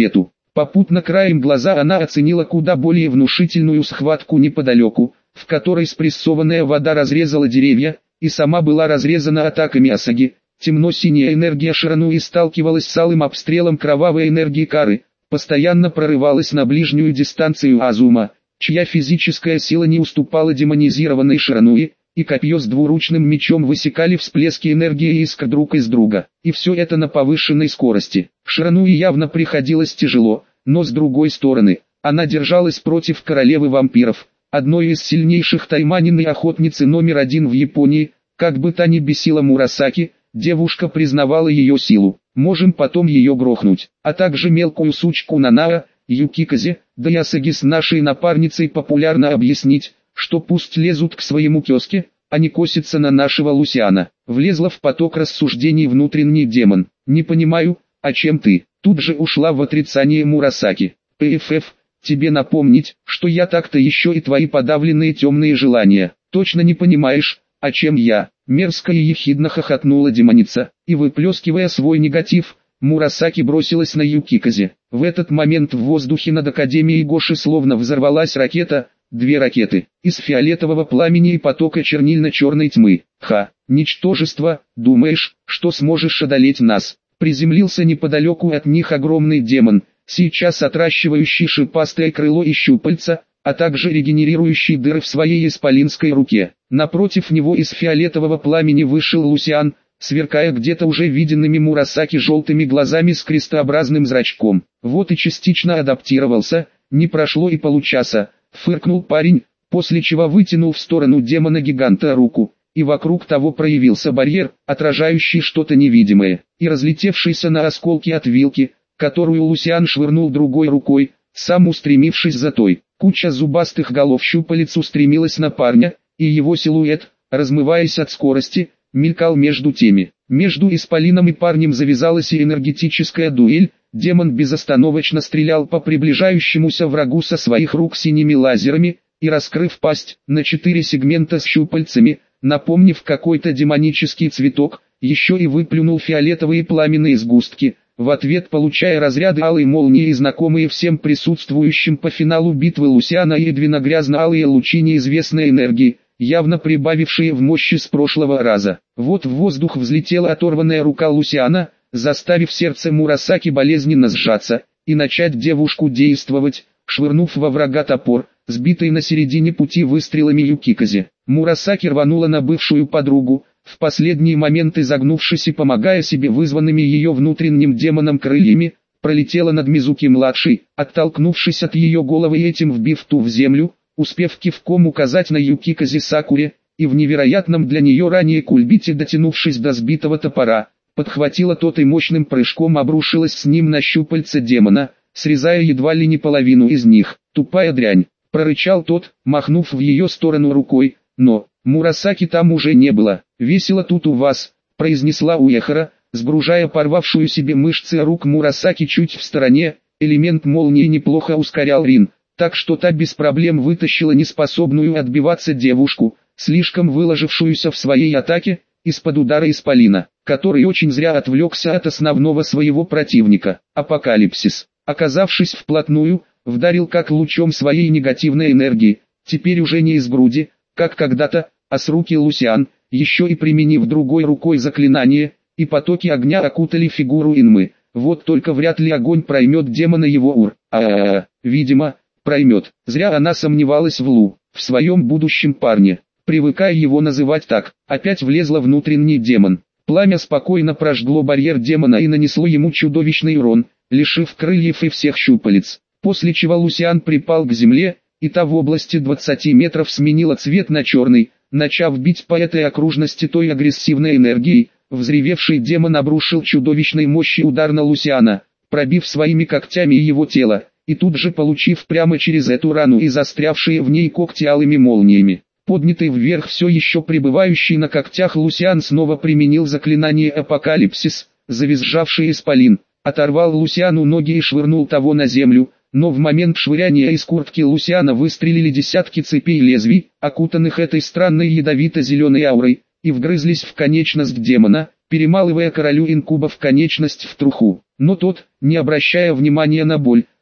Попутно краем глаза она оценила куда более внушительную схватку неподалеку, в которой спрессованная вода разрезала деревья, и сама была разрезана атаками Асаги. Темно-синяя энергия Ширануи сталкивалась с алым обстрелом кровавой энергии Кары, постоянно прорывалась на ближнюю дистанцию Азума, чья физическая сила не уступала демонизированной Ширануи, и копье с двуручным мечом высекали всплески энергии и искр друг из друга. И все это на повышенной скорости. Ширануи явно приходилось тяжело, но с другой стороны, она держалась против королевы вампиров, одной из сильнейших тайманин и охотницы номер один в Японии. Как бы та ни бесила Мурасаки, девушка признавала ее силу. Можем потом ее грохнуть, а также мелкую сучку Нанаа, Юкиказе, да и Асаги с нашей напарницей популярно объяснить, что пусть лезут к своему тезке, а не косятся на нашего Лусиана. Влезла в поток рассуждений внутренний демон. Не понимаю, а чем ты? Тут же ушла в отрицание Мурасаки. ПФФ, тебе напомнить, что я так-то еще и твои подавленные темные желания. Точно не понимаешь, а чем я? Мерзко и ехидно хохотнула демоница, и выплескивая свой негатив, Мурасаки бросилась на Юкиказе. В этот момент в воздухе над Академией Гоши словно взорвалась ракета, две ракеты, из фиолетового пламени и потока чернильно-черной тьмы. Ха, ничтожество, думаешь, что сможешь одолеть нас? Приземлился неподалеку от них огромный демон, сейчас отращивающий шипастое крыло и щупальца, а также регенерирующий дыры в своей исполинской руке. Напротив него из фиолетового пламени вышел Лусиан, сверкая где-то уже виденными Мурасаки желтыми глазами с крестообразным зрачком. Вот и частично адаптировался, не прошло и получаса, фыркнул парень, после чего вытянул в сторону демона-гиганта руку, и вокруг того проявился барьер, отражающий что-то невидимое, и разлетевшийся на осколки от вилки, которую Лусиан швырнул другой рукой, сам устремившись за той. Куча зубастых голов щупалец устремилась на парня, и его силуэт, размываясь от скорости, мелькал между теми. Между исполином и парнем завязалась и энергетическая дуэль. Демон безостановочно стрелял по приближающемуся врагу со своих рук синими лазерами, и раскрыв пасть на четыре сегмента с щупальцами, напомнив какой-то демонический цветок, еще и выплюнул фиолетовые пламенные сгустки, в ответ получая разряды алой молнии и знакомые всем присутствующим по финалу битвы Лусиана и Эдвина грязно-алые лучи неизвестной энергии, явно прибавившие в мощи с прошлого раза. Вот в воздух взлетела оторванная рука Лусиана, заставив сердце Мурасаки болезненно сжаться, и начать девушку действовать, швырнув во врага топор, сбитый на середине пути выстрелами Юкиказе. Мурасаки рванула на бывшую подругу, в последний момент изогнувшись и помогая себе вызванными ее внутренним демоном крыльями, пролетела над Мизуки-младшей, оттолкнувшись от ее головы и этим вбив ту в землю, успев кивком указать на Юкиказе Сакуре, и в невероятном для нее ранее кульбите дотянувшись до сбитого топора, подхватила тот и мощным прыжком обрушилась с ним на щупальца демона, срезая едва ли не половину из них. «Тупая дрянь!» — прорычал тот, махнув в ее сторону рукой, но Мурасаки там уже не было. «Весело тут у вас», — произнесла Уэхара, сгружая порвавшую себе мышцы рук Мурасаки чуть в стороне. Элемент молнии неплохо ускорял Рин, так что та без проблем вытащила неспособную отбиваться девушку, слишком выложившуюся в своей атаке, из-под удара исполина, который очень зря отвлекся от основного своего противника. Апокалипсис, оказавшись вплотную, вдарил как лучом своей негативной энергии, теперь уже не из груди, как когда-то, а с руки Лусиан, еще и применив другой рукой заклинание, и потоки огня окутали фигуру Инмы. Вот только вряд ли огонь проймет демона его ур. А-а-а, видимо, проймет. Зря она сомневалась в Лу, в своем будущем парне, привыкая его называть так. Опять влезла внутренний демон. Пламя спокойно прожгло барьер демона и нанесло ему чудовищный урон, лишив крыльев и всех щупалец. После чего Лусиан припал к земле, и та в области двадцати метров сменила цвет на черный, начав бить по этой окружности той агрессивной энергией. Взревевший демон обрушил чудовищной мощи удар на Лусиана, пробив своими когтями его тело, и тут же получив прямо через эту рану и застрявшие в ней когти алыми молниями. Поднятый вверх все еще пребывающий на когтях Лусиан снова применил заклинание «Апокалипсис», завизжавший исполин, оторвал Лусиану ноги и швырнул того на землю, но в момент швыряния из куртки Лусиана выстрелили десятки цепей лезвий, окутанных этой странной ядовито-зеленой аурой, и вгрызлись в конечность демона, перемалывая королю инкубов конечность в труху. Но тот, не обращая внимания на боль,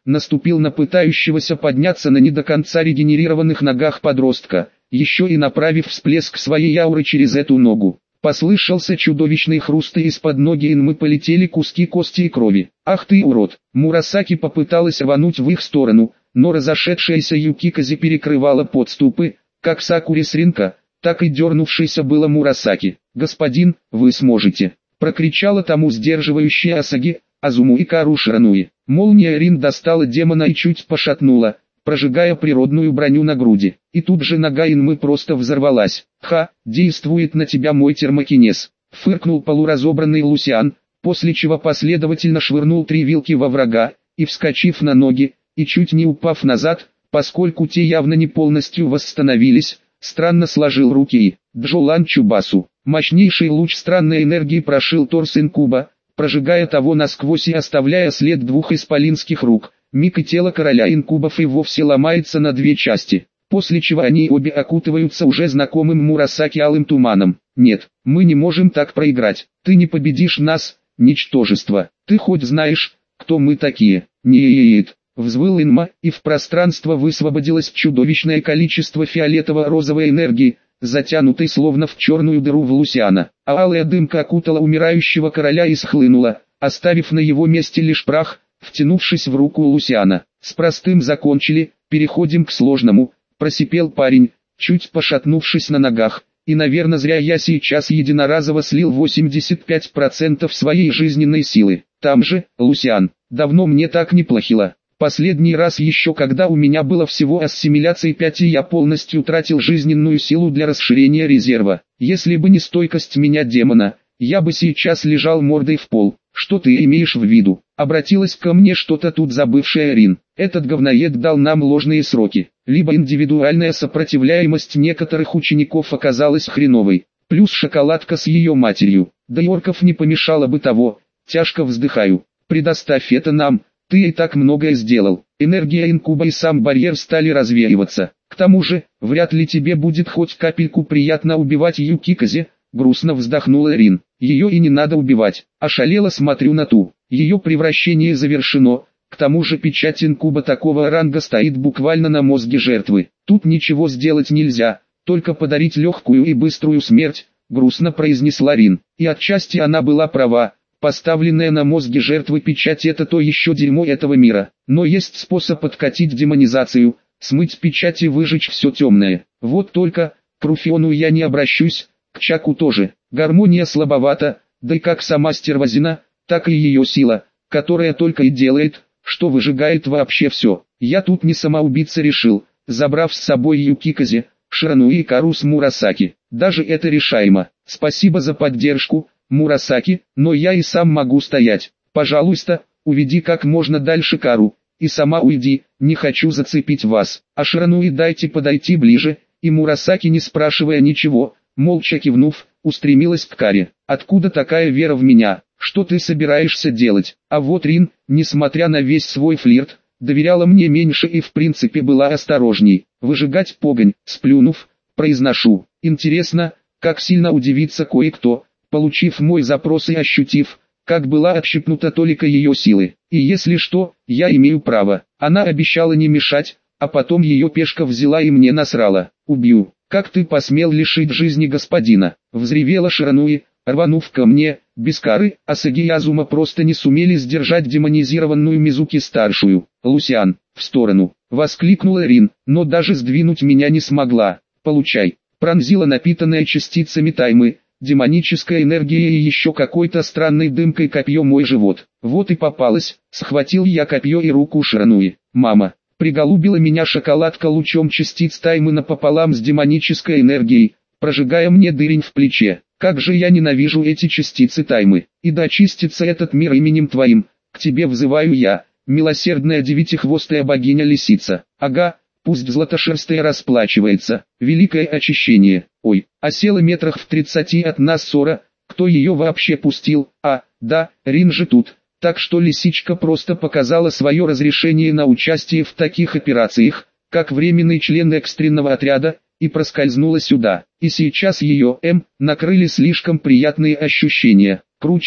наступил на пытающегося подняться на не до конца регенерированных ногах подростка, еще и направив всплеск своей ауры через эту ногу. Послышался чудовищный хруст, и из-под ноги Инмы полетели куски кости и крови. «Ах ты урод!» Мурасаки попыталась рвануть в их сторону, но разошедшаяся Юкиказе перекрывала подступы, как Сакури с ринка, так и дернувшийся было Мурасаки. «Господин, вы сможете!» Прокричала тому сдерживающая Асаги, Азуму и Кару Ширануи. Молния Рин достала демона и чуть пошатнула, прожигая природную броню на груди. И тут же нога Инмы просто взорвалась. «Ха, действует на тебя мой термокинез!» Фыркнул полуразобранный Лусиан, после чего последовательно швырнул три вилки во врага, и вскочив на ноги, и чуть не упав назад, поскольку те явно не полностью восстановились, странно сложил руки и Джолан Чубасу. Мощнейший луч странной энергии прошил торс инкуба, прожигая того насквозь и оставляя след двух исполинских рук. Миг и тело короля инкубов и вовсе ломается на две части, после чего они обе окутываются уже знакомым Мурасаки алым туманом. «Нет, мы не можем так проиграть. Ты не победишь нас, ничтожество. Ты хоть знаешь, кто мы такие?» «Нет», — взвыл Инма, и в пространство высвободилось чудовищное количество фиолетово-розовой энергии, затянутой словно в черную дыру в Лусиана. А алая дымка окутала умирающего короля и схлынула, оставив на его месте лишь прах, втянувшись в руку Лусиана. «С простым закончили, переходим к сложному», — просипел парень, чуть пошатнувшись на ногах. «И, наверное, зря я сейчас единоразово слил восемьдесят пять процентов своей жизненной силы. Там же, Лусиан, давно мне так не плохило. Последний раз еще когда у меня было всего ассимиляции пять, и я полностью тратил жизненную силу для расширения резерва. Если бы не стойкость меня демона, я бы сейчас лежал мордой в пол. Что ты имеешь в виду?» Обратилась ко мне что-то тут забывшая Рин. «Этот говноед дал нам ложные сроки. Либо индивидуальная сопротивляемость некоторых учеников оказалась хреновой, плюс шоколадка с ее матерью. Да и орков не помешало бы того. Тяжко вздыхаю. Предоставь это нам, ты и так многое сделал». Энергия инкуба и сам барьер стали развеиваться. «К тому же, вряд ли тебе будет хоть капельку приятно убивать Юкиказе», грустно вздохнула Рин. «Ее и не надо убивать». Ошалело смотрю на ту. Ее превращение завершено. К тому же печать инкуба такого ранга стоит буквально на мозге жертвы. Тут ничего сделать нельзя, только подарить легкую и быструю смерть, грустно произнесла Рин. И отчасти она была права. Поставленная на мозге жертвы печать — это то еще дерьмо этого мира. Но есть способ откатить демонизацию, смыть печать и выжечь все темное. Вот только, к Руфиону я не обращусь, к Чаку тоже. Гармония слабовата, да и как сама стервозина, так и ее сила, которая только и делает, что выжигает вообще все. Я тут не самоубийца решил, забрав с собой Юкиказе, Ширануи и Кару с Мурасаки. Даже это решаемо. Спасибо за поддержку, Мурасаки, но я и сам могу стоять. Пожалуйста, уведи как можно дальше Кару, и сама уйди, не хочу зацепить вас. А Ширануи дайте подойти ближе, и Мурасаки, не спрашивая ничего, молча кивнув, устремилась к Каре. «Откуда такая вера в меня? Что ты собираешься делать?» А вот Рин, несмотря на весь свой флирт, доверяла мне меньше и в принципе была осторожней. «Выжигать погонь», сплюнув, произношу. Интересно, как сильно удивится кое-кто, получив мой запрос и ощутив, как была отщипнута толика ее силы. И если что, я имею право. Она обещала не мешать, а потом ее пешка взяла и мне насрала. «Убью». «Как ты посмел лишить жизни господина?» — взревела Ширануи, рванув ко мне. Без Кары, Асаги и Азума просто не сумели сдержать демонизированную Мизуки-старшую. «Лусиан, в сторону!» — воскликнула Рин, но даже сдвинуть меня не смогла. «Получай!» — пронзила напитанная частицами таймы, демоническая энергия и еще какой-то странной дымкой копье мой живот. Вот и попалась, схватил я копье и руку Ширануи. «Мама!» Приголубила меня шоколадка лучом частиц таймы напополам с демонической энергией, прожигая мне дырень в плече. Как же я ненавижу эти частицы таймы. И да очистится этот мир именем твоим, к тебе взываю я, милосердная девятихвостая богиня-лисица. Ага, пусть златошерстая расплачивается. Великое очищение. Ой, осела метрах в тридцати от нас ссора, кто ее вообще пустил? А, да, Рин же тут. Так что лисичка просто показала свое разрешение на участие в таких операциях, как временный член экстренного отряда, и проскользнула сюда. И сейчас ее, М, накрыли слишком приятные ощущения. Круче,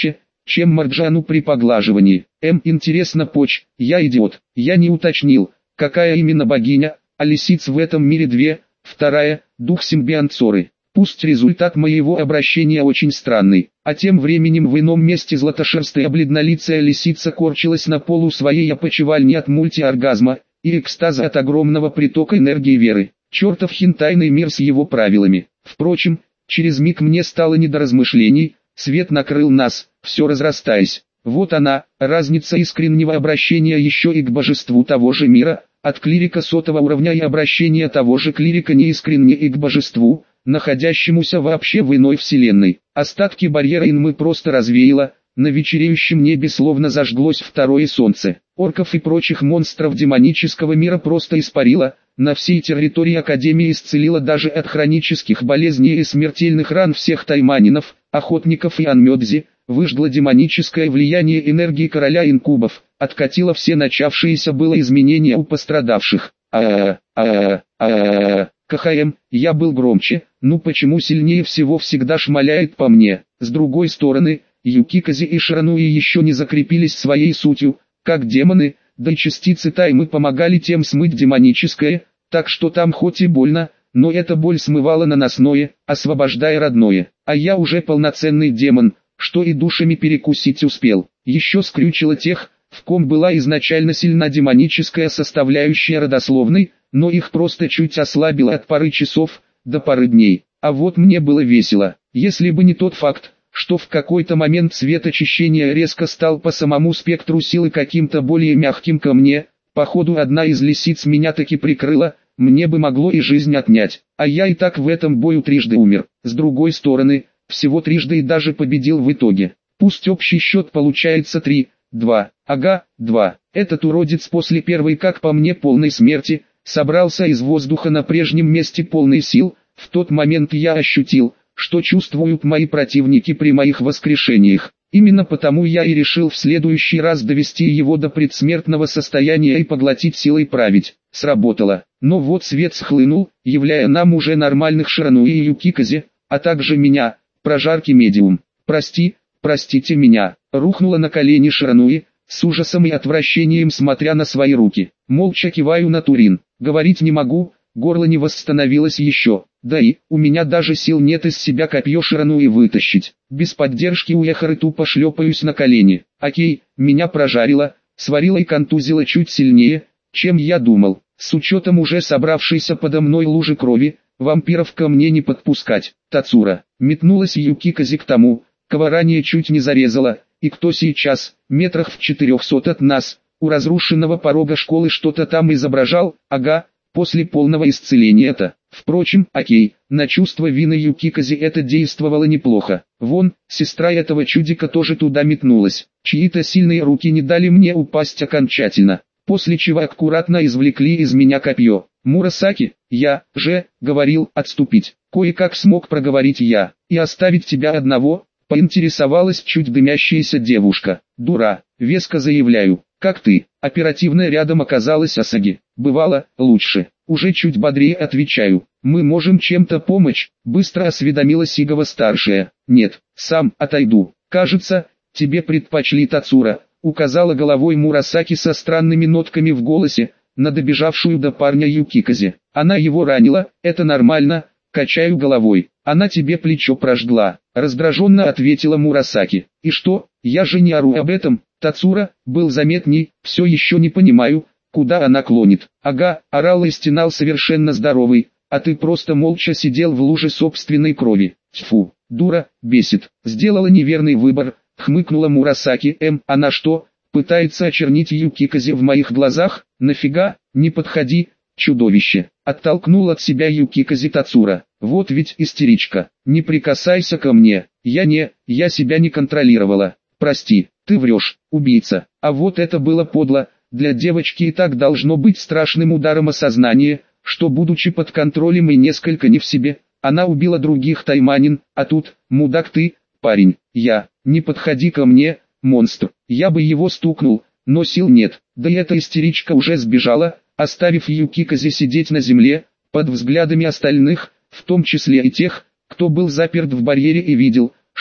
чем Марджану при поглаживании. М. Интересно поч, я идиот. Я не уточнил, какая именно богиня, а лисиц в этом мире две, вторая – дух симбионцоры. Пусть результат моего обращения очень странный, а тем временем в ином месте златошерстая бледнолицая лисица корчилась на полу своей опочивальни от мультиоргазма и экстаза от огромного притока энергии веры. Чертов хентайный мир с его правилами. Впрочем, через миг мне стало не до размышлений, свет накрыл нас, все разрастаясь. Вот она, разница искреннего обращения еще и к божеству того же мира, от клирика сотого уровня и обращения того же клирика неискренне и к божеству, находящемуся вообще в иной вселенной. Остатки барьера инмы просто развеяло, на вечереющем небе словно зажглось второе солнце. Орков и прочих монстров демонического мира просто испарило, на всей территории Академии исцелило даже от хронических болезней и смертельных ран всех тайманинов, охотников и анмёдзи, выжгло демоническое влияние энергии короля инкубов, откатило все начавшиеся было изменения у пострадавших. А-а-а, а-а-а, а-а-а. КХМ, я был громче, ну почему сильнее всего всегда шмаляет по мне. С другой стороны, Юкикази и Ширануи еще не закрепились своей сутью, как демоны, да и частицы таймы помогали тем смыть демоническое, так что там хоть и больно, но эта боль смывала наносное, освобождая родное. А я уже полноценный демон, что и душами перекусить успел. Еще скрючило тех, в ком была изначально сильна демоническая составляющая родословной, но их просто чуть ослабило от пары часов до пары дней. А вот мне было весело, если бы не тот факт, что в какой-то момент цвет очищения резко стал по самому спектру силы каким-то более мягким ко мне, походу одна из лисиц меня таки прикрыла, мне бы могло и жизнь отнять, а я и так в этом бою трижды умер. С другой стороны, всего трижды и даже победил в итоге. Пусть общий счет получается три, два, ага, два. Этот уродец после первой, как по мне, полной смерти, собрался из воздуха на прежнем месте полный сил. В тот момент я ощутил, что чувствуют мои противники при моих воскрешениях. Именно потому я и решил в следующий раз довести его до предсмертного состояния и поглотить силой править. Сработало. Но вот свет схлынул, являя нам уже нормальных Ширануи и Юкикази, а также меня, прожарки медиум. Прости, простите меня. Рухнула на колени Ширануи, с ужасом и отвращением смотря на свои руки. Молча киваю на Турин. Говорить не могу, горло не восстановилось еще. Да и, у меня даже сил нет из себя копье Ширануи вытащить. Без поддержки у Эхары тупо шлепаюсь на колени. Окей, меня прожарило, сварило и контузило чуть сильнее, чем я думал. С учетом уже собравшейся подо мной лужи крови, вампиров ко мне не подпускать. Тацура. Метнулась Юкикази к тому, кого ранее чуть не зарезала, и кто сейчас, метрах в четырехсот от нас, у разрушенного порога школы что-то там изображал, ага, после полного исцеления-то. Впрочем, окей, на чувство вины Юкикази это действовало неплохо. Вон, сестра этого чудика тоже туда метнулась. Чьи-то сильные руки не дали мне упасть окончательно, после чего аккуратно извлекли из меня копье. Мурасаки, я же говорил отступить. Кое-как смог проговорить я. И оставить тебя одного, поинтересовалась чуть дымящаяся девушка. Дура, веско заявляю. Как ты? Оперативно рядом оказалась Асаги. Бывало, лучше. Уже чуть бодрее отвечаю. Мы можем чем-то помочь? Быстро осведомилась Игова-старшая. Нет, сам отойду. Кажется, тебе предпочли Тацура. Указала головой Мурасаки со странными нотками в голосе, на добежавшую до парня Юкикази. Она его ранила, это нормально, качаю головой. Она тебе плечо прожгла. Раздраженно ответила Мурасаки. И что, я же не ору об этом. Тацура был заметней, все еще не понимаю, куда она клонит. Ага, орал и стенал совершенно здоровый, а ты просто молча сидел в луже собственной крови. Тьфу, дура, бесит. Сделала неверный выбор, хмыкнула Мурасаки. Эм, она что, пытается очернить Юкикази в моих глазах? Нафига, не подходи, чудовище. Оттолкнул от себя Юкикази Тацура. Вот ведь истеричка. Не прикасайся ко мне. Я не, я себя не контролировала. Прости, ты врешь, убийца. А вот это было подло. Для девочки и так должно быть страшным ударом осознания, что будучи под контролем и несколько не в себе, она убила других тайманин, а тут, мудак ты, парень, я, не подходи ко мне, монстр. Я бы его стукнул, но сил нет. Да и эта истеричка уже сбежала, оставив Юкикази сидеть на земле, под взглядами остальных, в том числе и тех, кто был заперт в барьере и видел,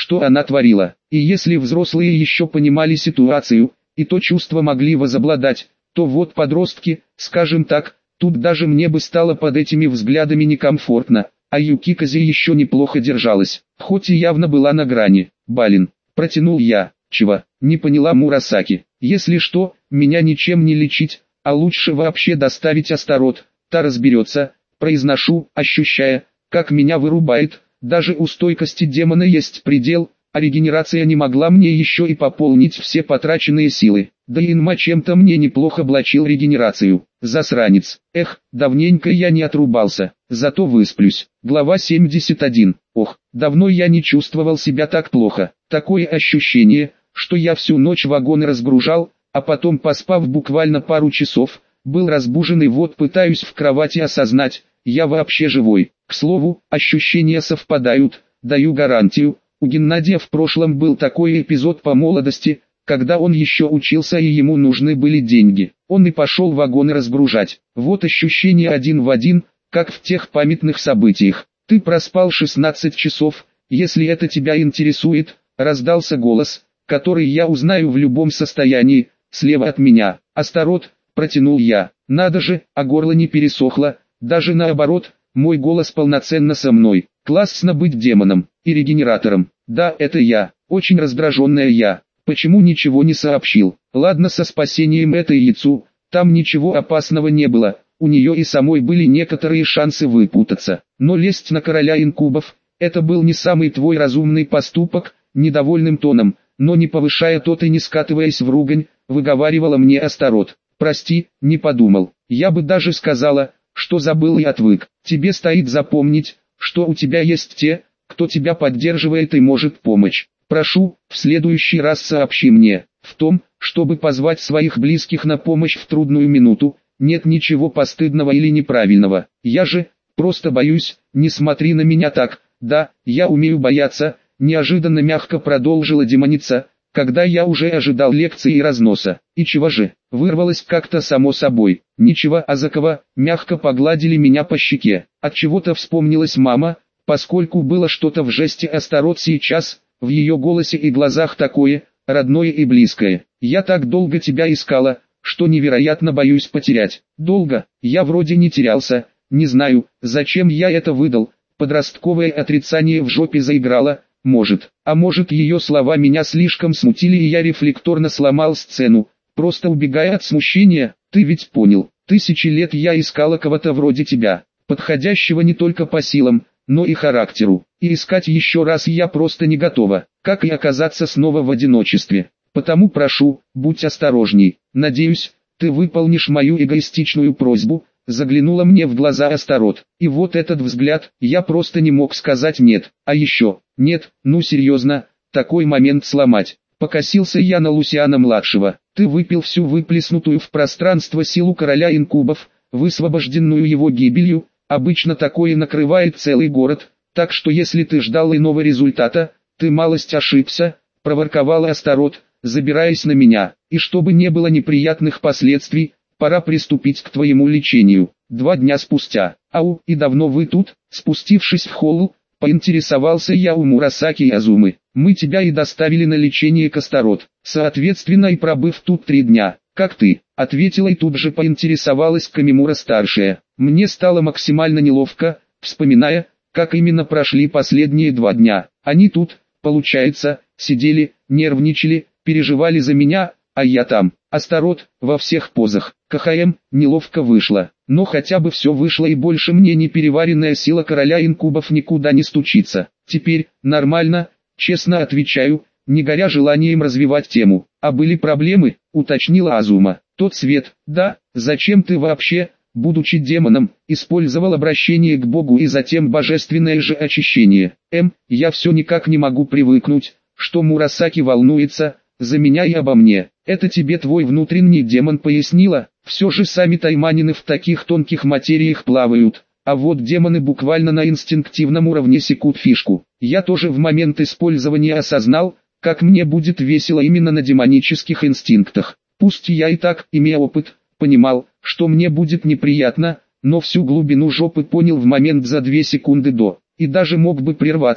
что она творила. И если взрослые еще понимали ситуацию, и то чувства могли возобладать, то вот подростки, скажем так, тут даже мне бы стало под этими взглядами некомфортно, а Юкикази еще неплохо держалась, хоть и явно была на грани. «Балин», протянул я. «Чего?» — не поняла Мурасаки. «Если что, меня ничем не лечить, а лучше вообще доставить Астарот, та разберется», произношу, ощущая, как меня вырубает. Даже у стойкости демона есть предел, а регенерация не могла мне еще и пополнить все потраченные силы. Да и Инма чем-то мне неплохо блочил регенерацию. Засранец. Эх, давненько я не отрубался, зато высплюсь. Глава семьдесят один. Ох, давно я не чувствовал себя так плохо. Такое ощущение, что я всю ночь вагоны разгружал, а потом, поспав буквально пару часов, был разбужен и вот пытаюсь в кровати осознать, я вообще живой. К слову, ощущения совпадают, даю гарантию. У Геннадия в прошлом был такой эпизод по молодости, когда он еще учился и ему нужны были деньги. Он и пошел вагоны разгружать. Вот ощущение один в один, как в тех памятных событиях. «Ты проспал шестнадцать часов, если это тебя интересует», раздался голос, который я узнаю в любом состоянии, слева от меня. «Астарот», протянул я. Надо же, а горло не пересохло, даже наоборот, мой голос полноценно со мной. Классно быть демоном и регенератором. Да, это я, очень раздраженная я. Почему ничего не сообщил? Ладно, со спасением этой яйцу, там ничего опасного не было, у нее и самой были некоторые шансы выпутаться. Но лезть на короля инкубов, это был не самый твой разумный поступок, недовольным тоном, но не повышая тот и не скатываясь в ругань, выговаривала мне Астарот. Прости, не подумал, я бы даже сказала, что забыл и отвык. Тебе стоит запомнить, что у тебя есть те, кто тебя поддерживает и может помочь. Прошу, в следующий раз сообщи мне. В том, чтобы позвать своих близких на помощь в трудную минуту, нет ничего постыдного или неправильного. Я же, просто боюсь, не смотри на меня так. Да, я умею бояться, неожиданно мягко продолжила демоница, когда я уже ожидал лекции и разноса. И чего же, вырвалось как-то само собой. Ничего, Азакова, мягко погладили меня по щеке. От чего-то вспомнилась мама, поскольку было что-то в жесте Астарот сейчас, в ее голосе и глазах такое, родное и близкое. Я так долго тебя искала, что невероятно боюсь потерять. Долго, я вроде не терялся, не знаю, зачем я это выдал, подростковое отрицание в жопе заиграло. Может, а может ее слова меня слишком смутили и я рефлекторно сломал сцену, просто убегая от смущения. Ты ведь понял, тысячи лет я искала кого-то вроде тебя, подходящего не только по силам, но и характеру, и искать еще раз я просто не готова, как и оказаться снова в одиночестве. Потому прошу, будь осторожней, надеюсь, ты выполнишь мою эгоистичную просьбу. Заглянула мне в глаза Астарот, и вот этот взгляд, я просто не мог сказать нет, а еще, нет, ну серьезно, такой момент сломать. Покосился я на Лусиана-младшего. Ты выпил всю выплеснутую в пространство силу короля инкубов, высвобожденную его гибелью, обычно такое накрывает целый город, так что если ты ждал иного результата, ты малость ошибся, проворковала Астарот, забираясь на меня, и чтобы не было неприятных последствий, пора приступить к твоему лечению. Два дня спустя. Ау, и давно вы тут? Спустившись в холл, поинтересовался я у Мурасаки и Азумы. Мы тебя и доставили на лечение к Астарот. Соответственно и пробыв тут три дня. Как ты? Ответила и тут же поинтересовалась Камимура-старшая. Мне стало максимально неловко, вспоминая, как именно прошли последние два дня. Они тут, получается, сидели, нервничали, переживали за меня, а я там. Астарот, во всех позах. КХМ, неловко вышло. Но хотя бы все вышло и больше мне непереваренная сила короля инкубов никуда не стучится. Теперь, нормально, честно отвечаю, не горя желанием развивать тему. А были проблемы, уточнила Азума. Тот свет, да, зачем ты вообще, будучи демоном, использовал обращение к Богу и затем божественное же очищение? Эм, я все никак не могу привыкнуть, что Мурасаки волнуется за меня и обо мне. Это тебе твой внутренний демон пояснила, все же сами тайманины в таких тонких материях плавают, а вот демоны буквально на инстинктивном уровне секут фишку. Я тоже в момент использования осознал, как мне будет весело именно на демонических инстинктах. Пусть я и так, имея опыт, понимал, что мне будет неприятно, но всю глубину жопы понял в момент за две секунды до, и даже мог бы прерваться,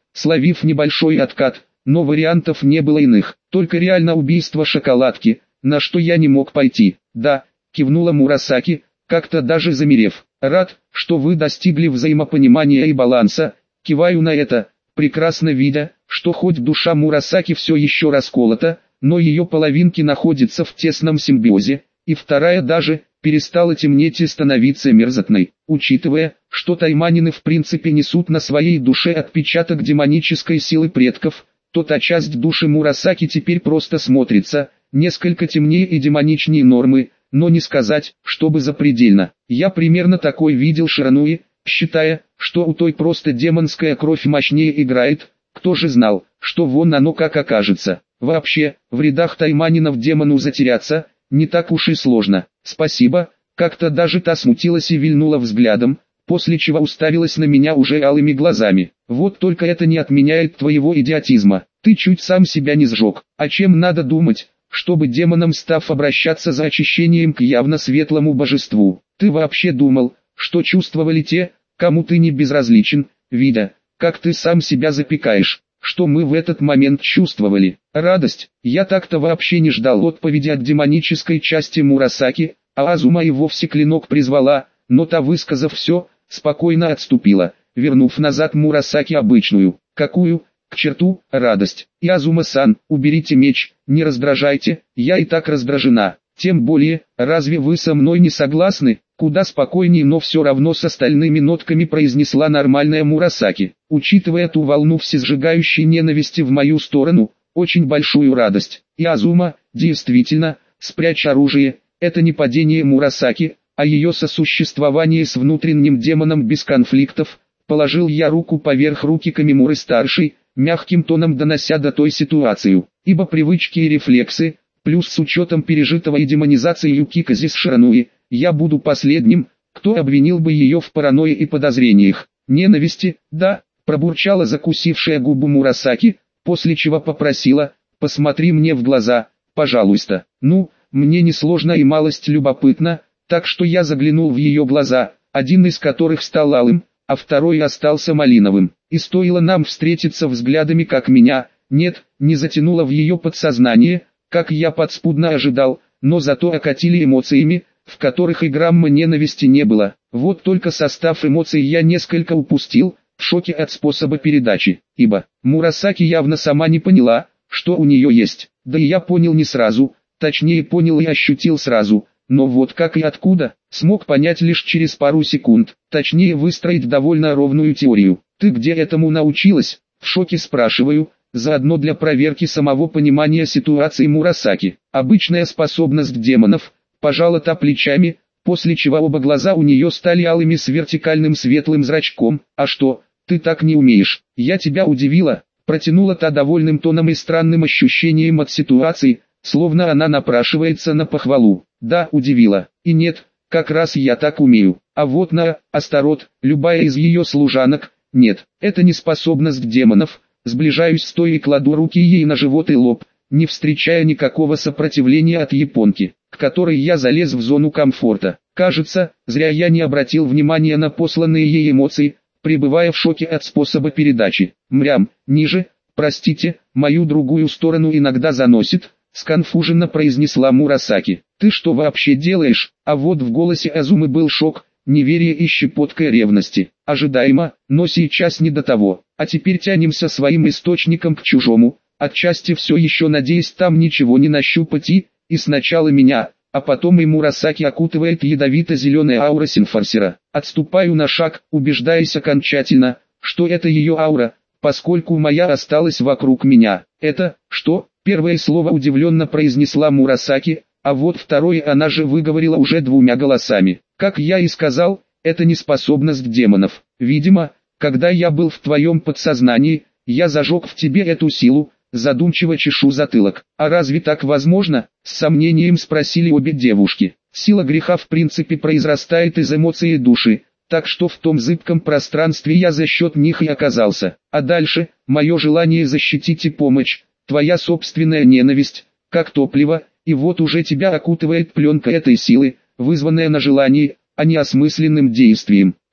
словив небольшой откат, но вариантов не было иных, только реально убийство шоколадки, на что я не мог пойти. Да, кивнула Мурасаки, как-то даже замерев. Рад, что вы достигли взаимопонимания и баланса, киваю на это, прекрасно видя, что хоть душа Мурасаки все еще расколота, но ее половинки находятся в тесном симбиозе, и вторая даже перестала темнеть и становиться мерзотной, учитывая, что тайманины в принципе несут на своей душе отпечаток демонической силы предков, то та часть души Мурасаки теперь просто смотрится несколько темнее и демоничнее нормы, но не сказать, чтобы запредельно. Я примерно такой видел Ширануи, считая, что у той просто демонская кровь мощнее играет, кто же знал, что вон оно как окажется. Вообще, в рядах тайманинов демону затеряться, не так уж и сложно. Спасибо, как-то даже та смутилась и вильнула взглядом, после чего уставилась на меня уже алыми глазами. Вот только это не отменяет твоего идиотизма. Ты чуть сам себя не сжег. А чем надо думать, чтобы демоном став обращаться за очищением к явно светлому божеству? Ты вообще думал, что чувствовали те, кому ты не безразличен, видя, как ты сам себя запекаешь? Что мы в этот момент чувствовали? Радость. Я так-то вообще не ждал отповеди от демонической части Мурасаки, а Азума и вовсе клинок призвала, но та, высказав все, спокойно отступила, вернув назад Мурасаки обычную. Какую? К черту, радость. И Азума-сан, уберите меч, не раздражайте, я и так раздражена. Тем более, разве вы со мной не согласны? Куда спокойнее, но все равно с остальными нотками произнесла нормальная Мурасаки, учитывая ту волну всесжигающей ненависти в мою сторону, очень большую радость. И Азума, действительно, спрячь оружие, это не падение Мурасаки, а ее сосуществование с внутренним демоном без конфликтов. Положил я руку поверх руки Камимуры-старшей, мягким тоном донося до той ситуацию, ибо привычки и рефлексы, плюс с учетом пережитого и демонизации Юкикази с Ширануи, я буду последним, кто обвинил бы ее в паранойе и подозрениях. Ненависти, да, пробурчала закусившая губу Мурасаки, после чего попросила, посмотри мне в глаза, пожалуйста. Ну, мне несложно и малость любопытно, так что я заглянул в ее глаза, один из которых стал алым, а второй остался малиновым. И стоило нам встретиться взглядами, как меня, нет, не затянуло в ее подсознание, как я подспудно ожидал, но зато окатили эмоциями, в которых и грамма ненависти не было. Вот только состав эмоций я несколько упустил, в шоке от способа передачи, ибо Мурасаки явно сама не поняла, что у нее есть. Да и я понял не сразу, точнее понял и ощутил сразу, но вот как и откуда, смог понять лишь через пару секунд, точнее выстроить довольно ровную теорию. Ты где этому научилась? В шоке спрашиваю, заодно для проверки самого понимания ситуации Мурасаки. Обычная способность демонов, пожала та плечами, после чего оба глаза у нее стали алыми с вертикальным светлым зрачком. А что, ты так не умеешь? Я тебя удивила, протянула та довольным тоном и странным ощущением от ситуации, словно она напрашивается на похвалу. Да, удивила. И нет, как раз я так умею. А вот на Астарот, любая из ее служанок, нет, это не способность демонов. Сближаюсь с той и кладу руки ей на живот и лоб, не встречая никакого сопротивления от японки, к которой я залез в зону комфорта. Кажется, зря я не обратил внимания на посланные ей эмоции, пребывая в шоке от способа передачи. Мрям, ниже, простите, мою другую сторону иногда заносит, сконфуженно произнесла Мурасаки. Ты что вообще делаешь? А вот в голосе Азумы был шок, неверие и щепотка ревности. Ожидаемо, но сейчас не до того. А теперь тянемся своим источником к чужому, отчасти все еще надеясь там ничего не нащупать и, и сначала меня, а потом и Мурасаки окутывает ядовито-зеленая аура Синфорсера. Отступаю на шаг, убеждаясь окончательно, что это ее аура, поскольку моя осталась вокруг меня. Это, что? Первое слово удивленно произнесла Мурасаки, а вот второе она же выговорила уже двумя голосами. Как я и сказал, это не способность демонов. Видимо, когда я был в твоем подсознании, я зажег в тебе эту силу, задумчиво чешу затылок. А разве так возможно? С сомнением спросили обе девушки. Сила греха в принципе произрастает из эмоций души, так что в том зыбком пространстве я за счет них и оказался. А дальше, мое желание защитить и помочь, твоя собственная ненависть, как топливо, и вот уже тебя окутывает пленка этой силы, вызванная на желании, а не осмысленным действием.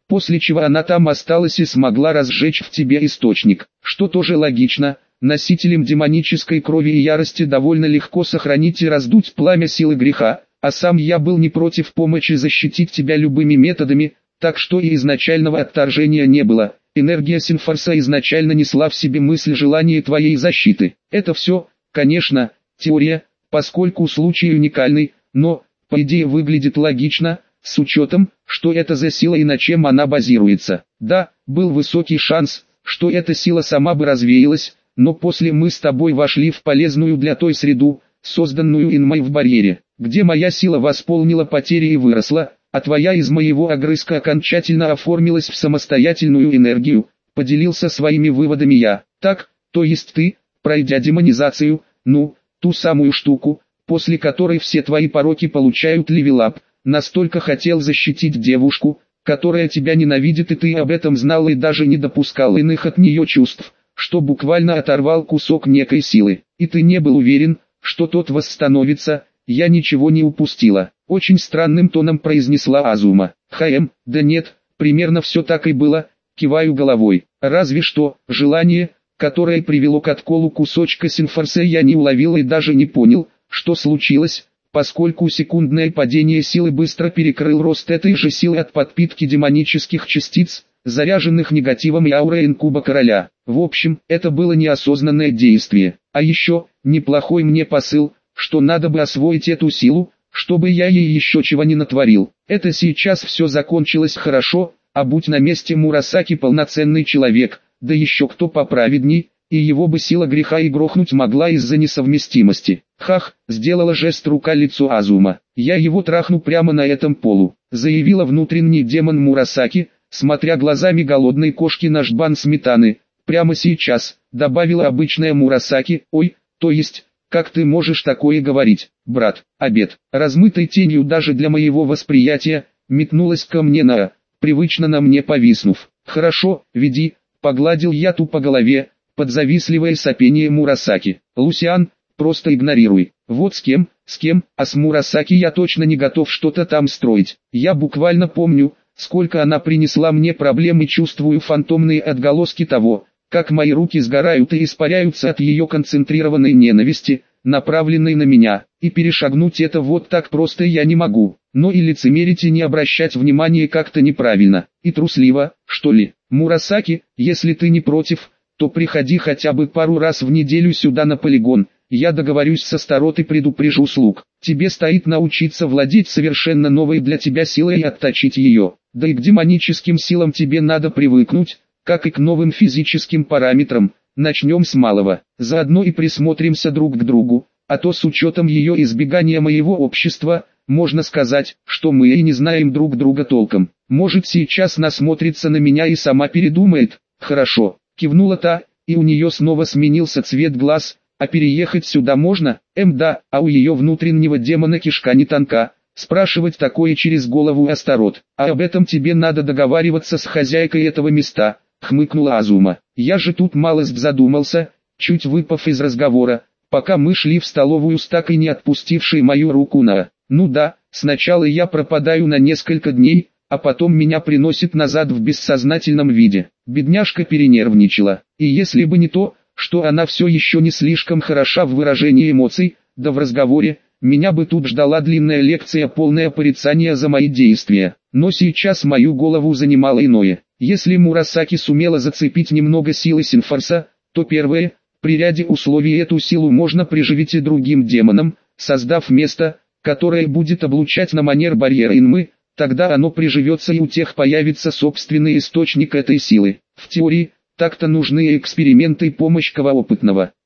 после чего она там осталась и смогла разжечь в тебе источник, что тоже логично. Носителям демонической крови и ярости довольно легко сохранить и раздуть пламя силы греха, а сам я был не против помочи защитить тебя любыми методами, так что и изначального отторжения не было. Энергия Синфорса изначально несла в себе мысль желания твоей защиты. Это все, конечно, теория, поскольку случай уникальный, но, по идее, выглядит логично, с учетом, что это за сила и на чем она базируется. Да, был высокий шанс, что эта сила сама бы развеялась, но после мы с тобой вошли в полезную для той среду, созданную инмой в барьере, где моя сила восполнила потери и выросла, а твоя из моего огрызка окончательно оформилась в самостоятельную энергию, поделился своими выводами я. Так, то есть ты, пройдя демонизацию, ну, ту самую штуку, после которой все твои пороки получают левелап, настолько хотел защитить девушку, которая тебя ненавидит, и ты об этом знал и даже не допускал иных от нее чувств, что буквально оторвал кусок некой силы, и ты не был уверен, что тот восстановится. Я ничего не упустила, очень странным тоном произнесла Азума. Хаэм, да нет, примерно все так и было, киваю головой, разве что, желание, которое привело к отколу кусочка Синфорса, я не уловил и даже не понял, что случилось, поскольку секундное падение силы быстро перекрыл рост этой же силы от подпитки демонических частиц, заряженных негативом и аурой инкуба короля. В общем, это было неосознанное действие, а еще, неплохой мне посыл, что надо бы освоить эту силу, чтобы я ей еще чего не натворил. Это сейчас все закончилось хорошо, а будь на месте Мурасаки полноценный человек, да еще кто поправедней, и его бы сила греха и грохнуть могла из-за несовместимости. Хах, сделала жест рука лицу Азума. Я его трахну прямо на этом полу, заявила внутренний демон Мурасаки, смотря глазами голодной кошки на жбан сметаны. Прямо сейчас, добавила обычная Мурасаки. Ой, то есть, как ты можешь такое говорить, брат? Обед, размытой тенью даже для моего восприятия, метнулась ко мне на, привычно на мне повиснув. Хорошо, веди, погладил я ту по голове, под завистливое сопение Мурасаки. Лусиан, просто игнорируй. Вот с кем, с кем, а с Мурасаки я точно не готов что-то там строить. Я буквально помню, сколько она принесла мне проблем и чувствую фантомные отголоски того, как мои руки сгорают и испаряются от ее концентрированной ненависти, направленной на меня, и перешагнуть это вот так просто я не могу, но и лицемерить и не обращать внимания как-то неправильно, и трусливо, что ли. Мурасаки, если ты не против, то приходи хотя бы пару раз в неделю сюда на полигон, я договорюсь с Астарот и предупрежу слуг. Тебе стоит научиться владеть совершенно новой для тебя силой и отточить ее, да и к демоническим силам тебе надо привыкнуть, как и к новым физическим параметрам. Начнем с малого, заодно и присмотримся друг к другу, а то с учетом ее избегания моего общества, можно сказать, что мы и не знаем друг друга толком. Может сейчас насмотрится на меня и сама передумает. Хорошо, кивнула та, и у нее снова сменился цвет глаз. А переехать сюда можно? Эм да, а у ее внутреннего демона кишка не тонка. Спрашивать такое через голову Астарот. А об этом тебе надо договариваться с хозяйкой этого места, хмыкнула Азума. Я же тут малость задумался, чуть выпав из разговора, пока мы шли в столовую с так и не отпустившей мою руку на... Ну да, сначала я пропадаю на несколько дней, а потом меня приносит назад в бессознательном виде. Бедняжка перенервничала, и если бы не то, что она все еще не слишком хороша в выражении эмоций, да в разговоре, меня бы тут ждала длинная лекция, полная порицания за мои действия. Но сейчас мою голову занимало иное. Если Мурасаки сумела зацепить немного силы Синфорса, то первое, при ряде условий эту силу можно приживить и другим демонам, создав место, которое будет облучать на манер барьера инмы, тогда оно приживется и у тех появится собственный источник этой силы. В теории, так-то нужны эксперименты и помощь кого опытного.